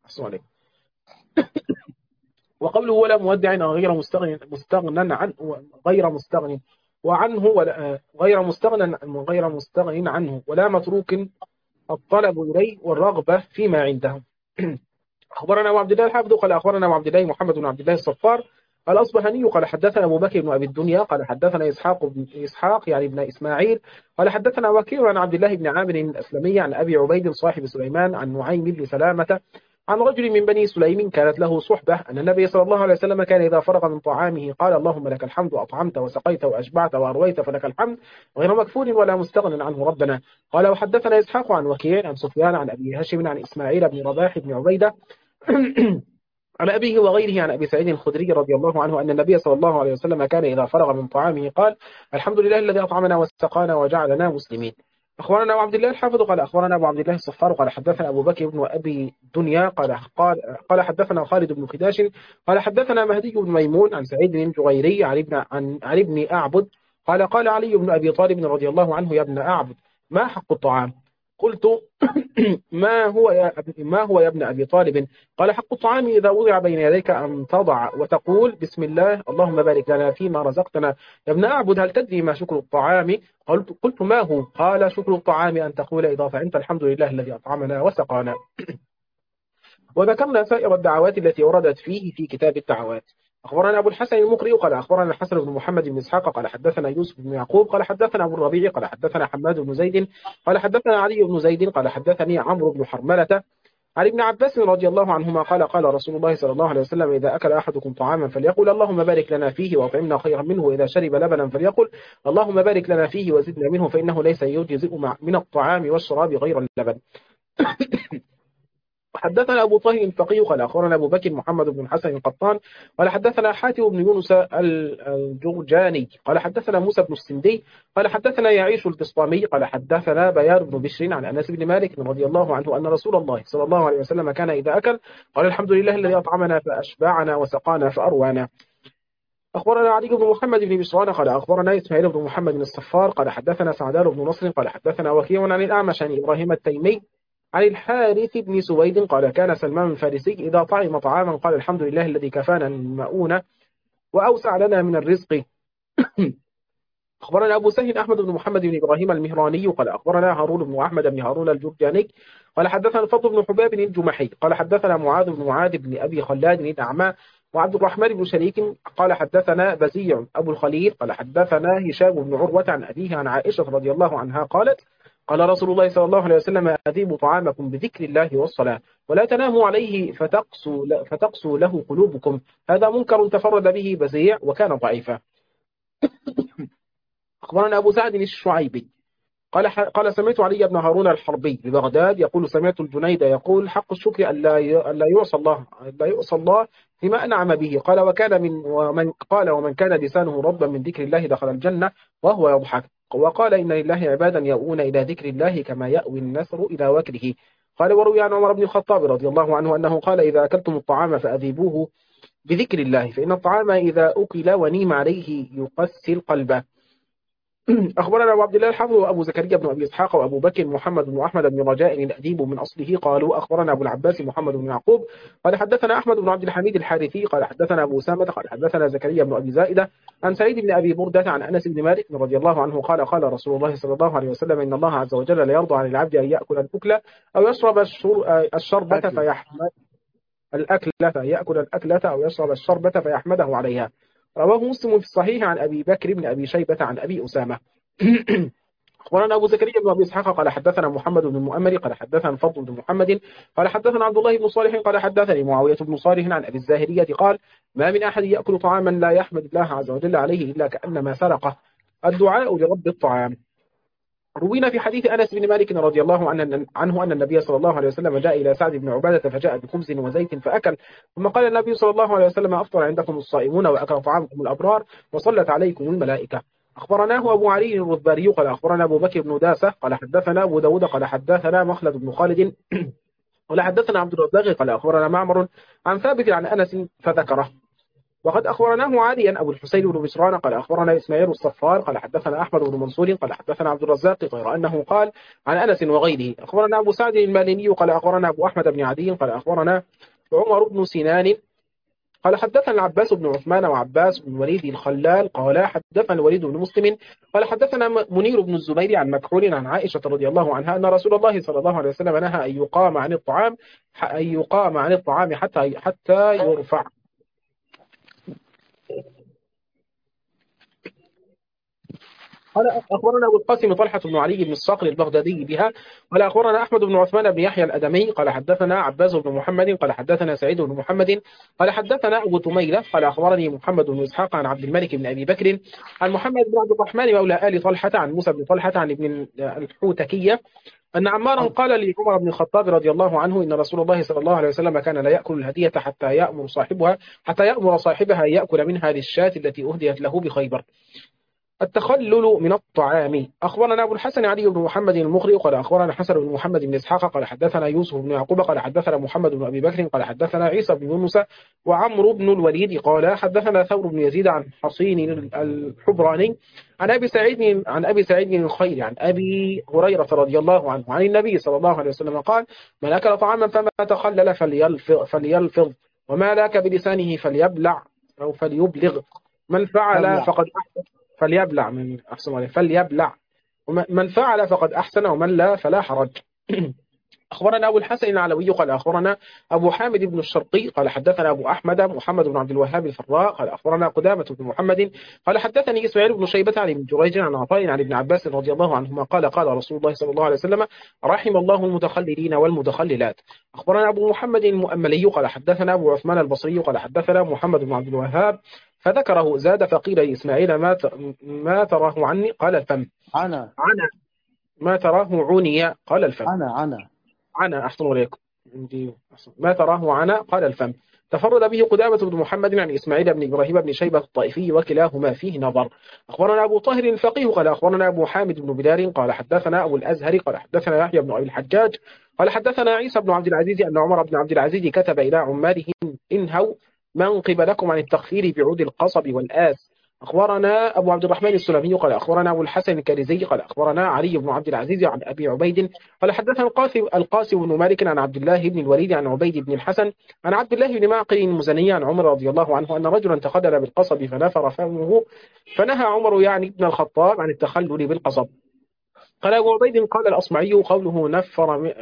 وقوله ولا مودع غير مستغن مستغنى عنه غير مستغن وعنه ولا غير مستغنى غير مستغن عنه ولا متروك الطلب إليه والرغبة فيما عنده. أخبرنا أبو عبد الله الحافظ قال أخبرنا أبو عبد الله محمد بن عبد الله الصفار الأصبهاني قال حدثنا أبو بكر بن أبي الدنيا قال حدثنا إسحاق بن إسحاق يعني بن إسماعيل قال حدثنا وكيع عن عبد الله بن عامر الأسلمي عن أبي عبيد صاحب سليمان عن نعيم بن سلامة عن رجل من بني سليم كانت له صحبة أن النبي صلى الله عليه وسلم كان إذا فرغ من طعامه قال اللهم لك الحمد أطعمت وسقيت وأشبعت وأرويت فلك الحمد غير مكفور ولا مستغن عنه ربنا. قال وحدثنا إسحاق عن وكيع عن سفيان عن أبي هاشم عن إسماعيل بن رباح بن عبيدة عن أبيه وغيره عن أبي سعيد الخدري رضي الله عنه أن النبي صلى الله عليه وسلم كان إذا فرغ من طعامه قال الحمد لله الذي أطعمنا وسقانا وجعلنا مسلمين. أخبرنا أبو عبد الله الحافظ قال أخبرنا أبو عبد الله الصفار قال حدثنا أبو بكر بن أبي دنيا قال قال قال حدثنا خالد بن خداش قال حدثنا مهدي بن ميمون عن سعيد بن جغيري عن ابن عن عن ابن أعبد قال قال علي بن أبي طالب رضي الله عنه يا ابن أعبد ما حق الطعام؟ قلت ما هو يا ما هو يا ابن أبي طالب؟ قال حق الطعام إذا وضع بين يديك أن تضع وتقول بسم الله اللهم بارك لنا فيما رزقتنا. يا ابن أعبد هل تدري ما شكر الطعام؟ قلت قلت ما هو؟ قال شكر الطعام أن تقول إذا طعمت الحمد لله الذي أطعمنا وسقانا. وذكرنا سائر الدعوات التي وردت فيه في كتاب الدعوات. أخبرنا أبو الحسن المقري قال أخبرنا الحسن بن محمد بن إسحاق قال حدثنا يوسف بن يعقوب قال حدثنا أبو الربيع قال حدثنا حماد بن زيد قال حدثنا علي بن زيد قال حدثني عمرو بن حرملة عن ابن عباس رضي الله عنهما قال قال رسول الله صلى الله عليه وسلم إذا أكل أحدكم طعاما فليقل اللهم بارك لنا فيه وأطعمنا خيرا منه، وإذا شرب لبنا فليقل اللهم بارك لنا فيه وزدنا منه، فإنه ليس يجزئ من الطعام والشراب غير اللبن. حدثنا أبو طاهر الفقيه قال أخبرنا أبو بكر محمد بن حسن القطان قال حدثنا حاتم بن يونس الجرجاني قال حدثنا موسى بن السندي قال حدثنا يعيش البسطامي قال حدثنا بيار بن بشر عن أنس بن مالك رضي الله عنه أن رسول الله صلى الله عليه وسلم كان إذا أكل قال الحمد لله الذي أطعمنا فأشبعنا وسقانا فأروانا. أخبرنا علي بن محمد بن بشران قال أخبرنا إسماعيل بن محمد بن الصفار قال حدثنا سعدان بن نصر قال حدثنا وكيع عن الأعمش عن إبراهيم التيمي عن الحارث بن سويد قال كان سلمان الفارسي إذا طعم طعاما قال الحمد لله الذي كفانا المؤونة وأوسع لنا من الرزق. أخبرنا أبو سهل أحمد بن محمد بن إبراهيم المهراني قال أخبرنا هارون بن أحمد بن هارون الجرجاني قال حدثنا الفضل بن حباب الجمحي قال حدثنا معاذ بن معاذ بن أبي خلاد الأعمى وعبد الرحمن بن شريك قال حدثنا بزيع أبو الخليل قال حدثنا هشام بن عروة عن أبيه عن عائشة رضي الله عنها قالت قال رسول الله صلى الله عليه وسلم أذيبوا طعامكم بذكر الله والصلاة ولا تناموا عليه فتقسوا, فتقسوا له قلوبكم. هذا منكر تفرد به بزيع وكان ضعيفا. أخبرنا أبو سعد الشعيبي قال قال سمعت علي بن هارون الحربي ببغداد يقول سمعت الجنيد يقول حق الشكر ألا ألا يعصى الله ألا يعصى الله فيما أنعم به. قال وكان من ومن قال ومن كان لسانه رطبا من ذكر الله دخل الجنة وهو يضحك. وقال إن لله عبادا يأوون إلى ذكر الله كما يأوي النسر إلى وكره. قال وروي عن عمر بن الخطاب رضي الله عنه أنه قال إذا أكلتم الطعام فأذيبوه بذكر الله فإن الطعام إذا أكل ونيم عليه يقسي القلب. أخبرنا أبو عبد الله الحافظ وأبو زكريا بن أبي إسحاق وأبو بكر محمد بن أحمد بن رجاء الأديب من أصله قالوا أخبرنا أبو العباس محمد بن يعقوب قال حدثنا أحمد بن عبد الحميد الحارثي قال حدثنا أبو سامة قال حدثنا زكريا بن أبي زائدة عن سعيد بن أبي بردة عن أنس بن مالك رضي الله عنه قال قال رسول الله صلى الله عليه وسلم إن الله عز وجل لا يرضى عن العبد أن يأكل الأكل أو يشرب الشربة فيحمد الأكلة يأكل الأكلة أو يشرب الشربة فيحمده عليها. رواه مسلم في الصحيح عن أبي بكر بن أبي شيبة عن أبي أسامة. أخبرنا أبو زكريا بن أبي إسحاق قال حدثنا محمد بن المؤمل قال حدثنا الفضل بن محمد قال حدثنا عبد الله بن صالح قال حدثني معاوية بن صالح عن أبي الزاهرية قال ما من أحد يأكل طعاما لا يحمد الله عز وجل عليه إلا كأنما سرقه. الدعاء لرب الطعام. روينا في حديث أنس بن مالك رضي الله عنه أن النبي صلى الله عليه وسلم جاء إلى سعد بن عبادة فجاء بخبز وزيت فأكل ثم قال النبي صلى الله عليه وسلم أفطر عندكم الصائمون وأكل طعامكم الأبرار وصلت عليكم الملائكة. أخبرناه أبو علي الرذباري قال أخبرنا أبو بكر بن داسة قال حدثنا أبو داود قال حدثنا مخلد بن خالد قال حدثنا عبد الرزاق قال أخبرنا معمر عن ثابت عن أنس فذكره. وقد أخبرناه عاليا أبو الحسين بن بشران قال أخبرنا إسماعيل الصفار قال حدثنا أحمد بن منصور قال حدثنا عبد الرزاق غير أنه قال عن أنس وغيره. أخبرنا أبو سعد الماليني قال أخبرنا أبو أحمد بن عدي قال أخبرنا عمر بن سنان قال حدثنا العباس بن عثمان وعباس بن الوليد الخلال قال حدثنا الوليد بن مسلم قال حدثنا منير بن الزبير عن مكحول عن عائشة رضي الله عنها أن رسول الله صلى الله عليه وسلم نهى أن يقام عن الطعام أن يقام عن الطعام حتى حتى يرفع. قال أخبرنا أبو القاسم طلحة بن علي بن الصقر البغدادي بها قال أخبرنا أحمد بن عثمان بن يحيى الأدمي قال حدثنا عباس بن محمد قال حدثنا سعيد بن محمد قال حدثنا أبو تميلة قال أخبرني محمد بن إسحاق عن عبد الملك بن أبي بكر عن محمد بن عبد الرحمن مولى آل طلحة عن موسى بن طلحة عن ابن الحوتكية أن عمارا قال لعمر بن الخطاب رضي الله عنه إن رسول الله صلى الله عليه وسلم كان لا يأكل الهدية حتى يأمر صاحبها حتى يأمر صاحبها أن يأكل منها للشاة التي أهديت له بخيبر. التخلل من الطعام. أخبرنا أبو الحسن علي بن محمد المقري قال أخبرنا حسن بن محمد بن إسحاق قال حدثنا يوسف بن يعقوب قال حدثنا محمد بن أبي بكر قال حدثنا عيسى بن يونس وعمرو بن الوليد قال حدثنا ثور بن يزيد عن حصين الحبراني عن أبي سعيد عن أبي سعيد الخير عن أبي هريرة رضي الله عنه عن النبي صلى الله عليه وسلم قال من أكل طعاما فما تخلل فليلفظ, فليلفظ وما لاك بلسانه فليبلع أو فليبلغ من فعل فقد أحسن فليبلع من أحسن عليه فليبلع ومن فعل فقد أحسن ومن لا فلا حرج. أخبرنا أبو الحسن العلوي قال أخبرنا أبو حامد بن الشرقي قال حدثنا أبو أحمد محمد بن عبد الوهاب الفراء قال أخبرنا قدامة بن محمد قال حدثني إسماعيل بن شيبة عن ابن جريج عن عطاء عن ابن عباس رضي الله عنهما قال قال رسول الله صلى الله عليه وسلم رحم الله المتخللين والمتخللات. أخبرنا أبو محمد المؤملي قال حدثنا أبو عثمان البصري قال حدثنا محمد بن عبد الوهاب فذكره زاد فقيل لإسماعيل ما ما تراه عني قال الفم عنا عنا ما تراه عني قال الفم عنا عنا عنا أحسن عليكم عندي ما تراه عنا قال الفم. تفرد به قدامة بن محمد عن إسماعيل بن إبراهيم بن شيبة الطائفي وكلاهما فيه نظر. أخبرنا أبو طاهر الفقيه قال أخبرنا أبو حامد بن بلال قال حدثنا أبو الأزهر قال حدثنا يحيى بن أبي الحجاج قال حدثنا عيسى بن عبد العزيز أن عمر بن عبد العزيز كتب إلى عماله انهوا من قبلكم عن التخفير بعود القصب والآس. أخبرنا أبو عبد الرحمن السلمي قال أخبرنا أبو الحسن الكرزي قال أخبرنا علي بن عبد العزيز عن أبي عبيد قال حدثنا القاسم القاسم بن مالك عن عبد الله بن الوليد عن عبيد بن الحسن عن عبد الله بن معقل المزني عن عمر رضي الله عنه أن رجلا تخلل بالقصب فنفر فمه فنهى عمر يعني ابن الخطاب عن التخلل بالقصب. قال أبو عبيد قال الأصمعي قوله نفر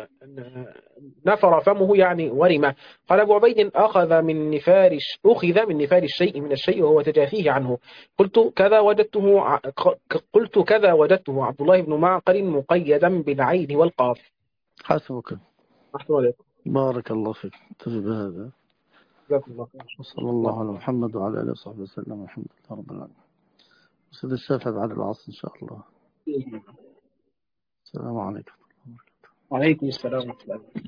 نفر فمه يعني ورمه. قال أبو عبيد أخذ من نفار أخذ من نفار الشيء من الشيء وهو تجافيه عنه. قلت كذا وجدته قلت كذا وجدته عبد الله بن معقل مقيدا بالعين والقاف. حسبك. أحسن عليكم. بارك الله فيك. انتهي بهذا. جزاكم الله خير. وصلى الله على محمد وعلى آله وصحبه وسلم والحمد لله رب العالمين. وسيد الشافعي بعد العصر إن شاء الله. السلام عليكم. وعليكم السلام ورحمة الله.